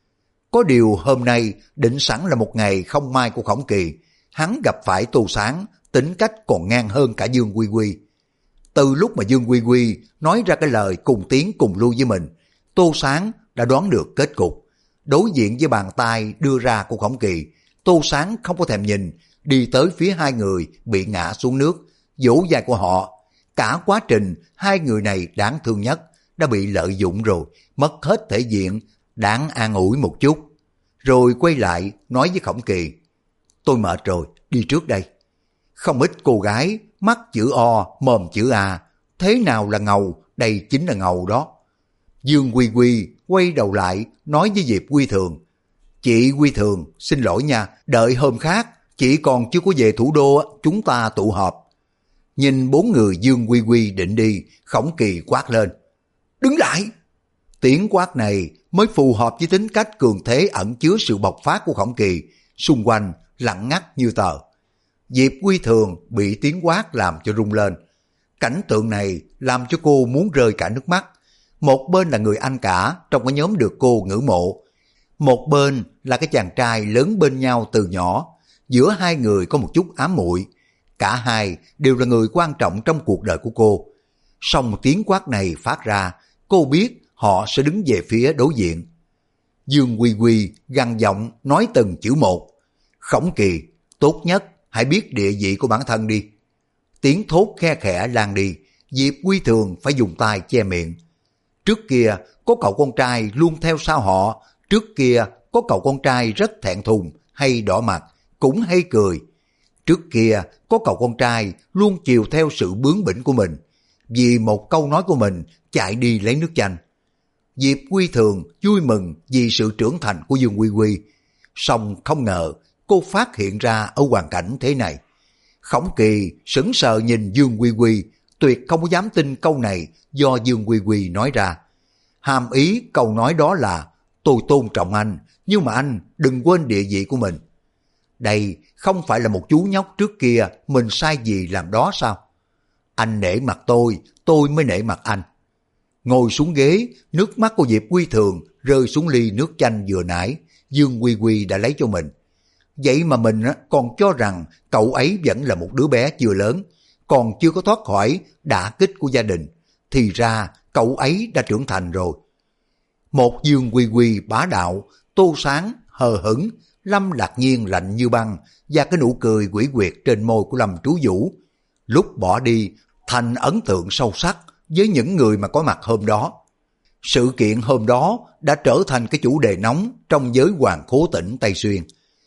Có điều hôm nay định sẵn là một ngày không may của Khổng Kỳ, hắn gặp phải Tô Sáng, tính cách còn ngang hơn cả Dương Quy Quy. Từ lúc mà Dương Quy Quy nói ra cái lời cùng tiến cùng lui với mình, Tô Sáng đã đoán được kết cục. Đối diện với bàn tay đưa ra của Khổng Kỳ, Tô Sáng không có thèm nhìn, đi tới phía hai người bị ngã xuống nước, vỗ vai của họ. Cả quá trình hai người này đáng thương nhất đã bị lợi dụng rồi, mất hết thể diện, đáng an ủi một chút. Rồi quay lại nói với Khổng Kỳ, tôi mệt rồi, đi trước đây. Không ít cô gái, mắt chữ O, mồm chữ A, thế nào là ngầu, đây chính là ngầu đó. Dương Quy Quy quay đầu lại nói với Diệp Quy Thường, chị Quy Thường, xin lỗi nha, đợi hôm khác, chị còn chưa có về thủ đô, chúng ta tụ họp. Nhìn bốn người Dương Quy Quy định đi, Khổng Kỳ quát lên, đứng lại! Tiếng quát này mới phù hợp với tính cách cường thế ẩn chứa sự bộc phát của Khổng Kỳ, xung quanh lặng ngắt như tờ. Diệp Quy Thường bị tiếng quát làm cho rung lên. Cảnh tượng này làm cho cô muốn rơi cả nước mắt. Một bên là người anh cả trong cái nhóm được cô ngưỡng mộ, một bên là cái chàng trai lớn bên nhau từ nhỏ. Giữa hai người có một chút ám muội, cả hai đều là người quan trọng trong cuộc đời của cô. Song tiếng quát này phát ra, cô biết họ sẽ đứng về phía đối diện. Dương Quy Quy gằn giọng nói từng chữ một, Khổng Kỳ, tốt nhất hãy biết địa vị của bản thân đi. Tiếng thốt khe khẽ lan đi, Diệp Quy Thường phải dùng tay che miệng. Trước kia có cậu con trai luôn theo sau họ, trước kia có cậu con trai rất thẹn thùng, hay đỏ mặt, cũng hay cười. Trước kia có cậu con trai luôn chiều theo sự bướng bỉnh của mình, vì một câu nói của mình chạy đi lấy nước chanh. Diệp Quy Thường vui mừng vì sự trưởng thành của Dương Quy Quy, song không ngờ cô phát hiện ra ở hoàn cảnh thế này. Khổng Kỳ sững sờ nhìn Dương Quy Quy, tuyệt không có dám tin câu này do Dương Quy Quy nói ra. Hàm ý câu nói đó là, tôi tôn trọng anh, nhưng mà anh đừng quên địa vị của mình. Đây không phải là một chú nhóc trước kia mình sai gì làm đó sao? Anh nể mặt tôi mới nể mặt anh. Ngồi xuống ghế, nước mắt của Diệp Quy Thường rơi xuống ly nước chanh vừa nãy Dương Quy Quy đã lấy cho mình. Vậy mà mình còn cho rằng cậu ấy vẫn là một đứa bé chưa lớn, còn chưa có thoát khỏi đả kích của gia đình. Thì ra cậu ấy đã trưởng thành rồi. Một Dương Quy Quy bá đạo, Tô Sáng hờ hững, Lâm Lạc Nhiên lạnh như băng, và cái nụ cười quỷ quyệt trên môi của Lâm Trú Vũ lúc bỏ đi thành ấn tượng sâu sắc với những người mà có mặt hôm đó. Sự kiện hôm đó đã trở thành cái chủ đề nóng trong giới Hoàng Khố tỉnh Tây Xuyên.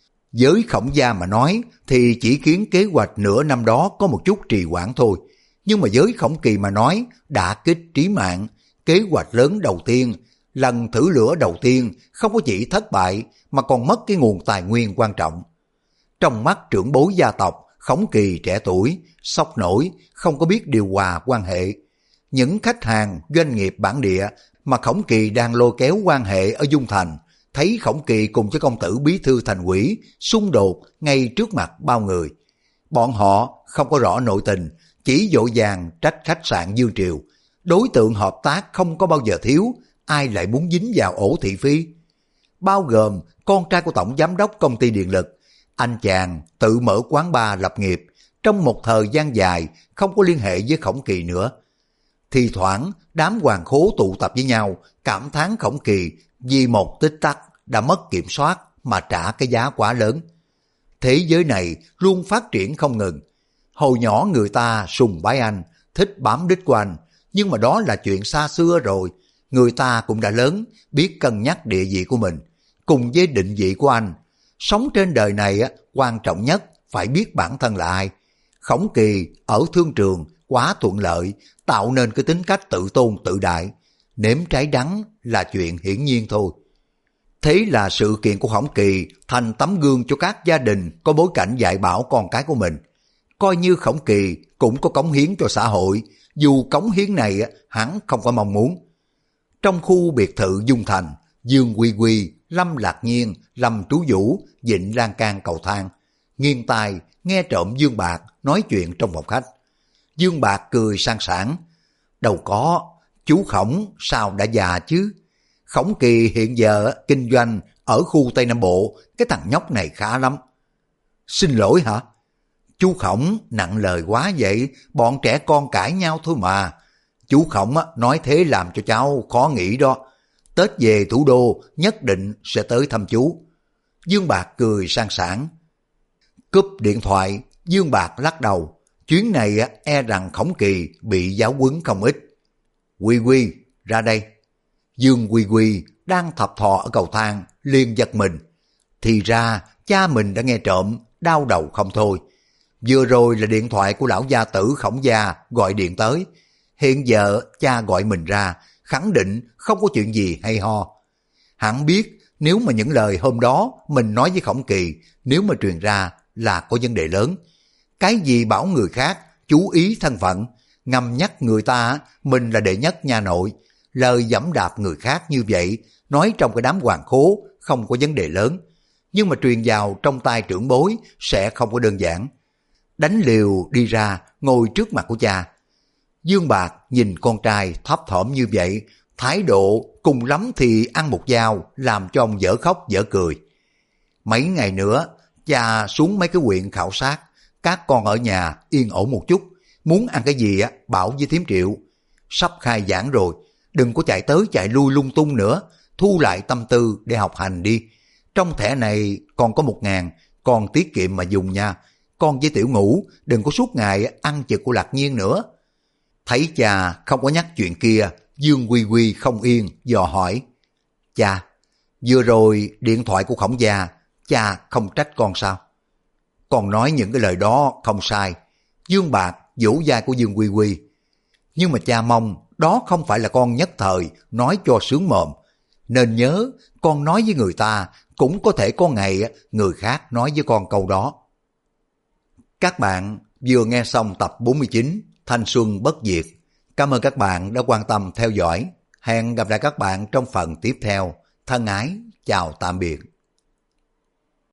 Với Khổng gia mà nói thì chỉ khiến kế hoạch nửa năm đó có một chút trì hoãn thôi. Nhưng mà với Khổng Kỳ mà nói, đả kích trí mạng, kế hoạch lớn đầu tiên, lần thử lửa đầu tiên không có chỉ thất bại mà còn mất cái nguồn tài nguyên quan trọng. Trong mắt trưởng bối gia tộc, Khổng Kỳ trẻ tuổi, sốc nổi, không có biết điều hòa quan hệ. Những khách hàng, doanh nghiệp bản địa mà Khổng Kỳ đang lôi kéo quan hệ ở Dung Thành, thấy Khổng Kỳ cùng với công tử bí thư thành ủy xung đột ngay trước mặt bao người. Bọn họ không có rõ nội tình, chỉ vội vàng trách khách sạn Dương Triều. Đối tượng hợp tác không có bao giờ thiếu, ai lại muốn dính vào ổ thị phi? Bao gồm con trai của tổng giám đốc công ty điện lực. Anh chàng tự mở quán bar lập nghiệp, trong một thời gian dài không có liên hệ với Khổng Kỳ nữa. Thì thoảng đám Hoàng Khố tụ tập với nhau, cảm thán Khổng Kỳ vì một tích tắc đã mất kiểm soát mà trả cái giá quá lớn. Thế giới này luôn phát triển không ngừng. Hồi nhỏ người ta sùng bái anh, thích bám đít của anh, nhưng mà đó là chuyện xa xưa rồi. Người ta cũng đã lớn, biết cân nhắc địa vị của mình, cùng với định vị của anh. Sống trên đời này quan trọng nhất phải biết bản thân là ai. Khổng Kỳ ở thương trường quá thuận lợi, tạo nên cái tính cách tự tôn tự đại. Nếm trái đắng là chuyện hiển nhiên thôi. Thế là sự kiện của Khổng Kỳ thành tấm gương cho các gia đình có bối cảnh dạy bảo con cái của mình. Coi như Khổng Kỳ cũng có cống hiến cho xã hội, dù cống hiến này hắn không có mong muốn. Trong khu biệt thự Dung Thành, Dương Quy Quy Lâm Lạc Nhiên, Lâm Trú Vũ vịn lan can cầu thang, nghiêng tai nghe trộm Dương Bạc nói chuyện trong phòng khách. Dương Bạc cười sang sảng. Đâu có, chú Khổng sao đã già chứ? Khổng Kỳ hiện giờ kinh doanh ở khu Tây Nam Bộ, cái thằng nhóc này khá lắm. Xin lỗi hả? Chú Khổng nặng lời quá vậy, bọn trẻ con cãi nhau thôi mà. Chú Khổng nói thế làm cho cháu khó nghĩ đó. Tết về thủ đô nhất định sẽ tới thăm chú. Dương Bạc cười sang sảng. Cúp điện thoại, Dương Bạc lắc đầu. Chuyến này e rằng Khổng Kỳ bị giáo huấn không ít. Quy Quy, ra đây. Dương Quy Quy đang thập thò ở cầu thang, liền giật mình. Thì ra cha mình đã nghe trộm, đau đầu không thôi. Vừa rồi là điện thoại của lão gia tử Khổng gia gọi điện tới. Hiện giờ cha gọi mình ra, khẳng định không có chuyện gì hay ho. Hắn biết nếu mà những lời hôm đó mình nói với Khổng Kỳ, nếu mà truyền ra là có vấn đề lớn. Cái gì bảo người khác chú ý thân phận, ngầm nhắc người ta mình là đệ nhất nhà nội. Lời giẫm đạp người khác như vậy, nói trong cái đám hoàng khố không có vấn đề lớn. Nhưng mà truyền vào trong tai trưởng bối sẽ không có đơn giản. Đánh liều đi ra, ngồi trước mặt của cha. Dương Bạc nhìn con trai thấp thỏm như vậy, thái độ cùng lắm thì ăn một dao, làm cho ông dở khóc dở cười. Mấy ngày nữa, cha xuống mấy cái huyện khảo sát, các con ở nhà yên ổn một chút, muốn ăn cái gì bảo với thím Triệu. Sắp khai giảng rồi, đừng có chạy tới chạy lui lung tung nữa, thu lại tâm tư để học hành đi. Trong thẻ này còn có 1.000, con tiết kiệm mà dùng nha. Con với Tiểu Ngũ đừng có suốt ngày ăn chực của Lạc Nhiên nữa. Thấy cha không có nhắc chuyện kia, Dương Quy Quy không yên, dò hỏi. Cha, vừa rồi điện thoại của Khổng gia, cha không trách con sao? Con nói những cái lời đó không sai. Dương Bạc vỗ vai của Dương Quy Quy. Nhưng mà cha mong đó không phải là con nhất thời nói cho sướng mồm. Nên nhớ con nói với người ta cũng có thể có ngày người khác nói với con câu đó. Các bạn vừa nghe xong tập 49 Thanh Xuân Bất Diệt. Cảm ơn các bạn đã quan tâm theo dõi. Hẹn gặp lại các bạn trong phần tiếp theo. Thân ái, chào tạm biệt.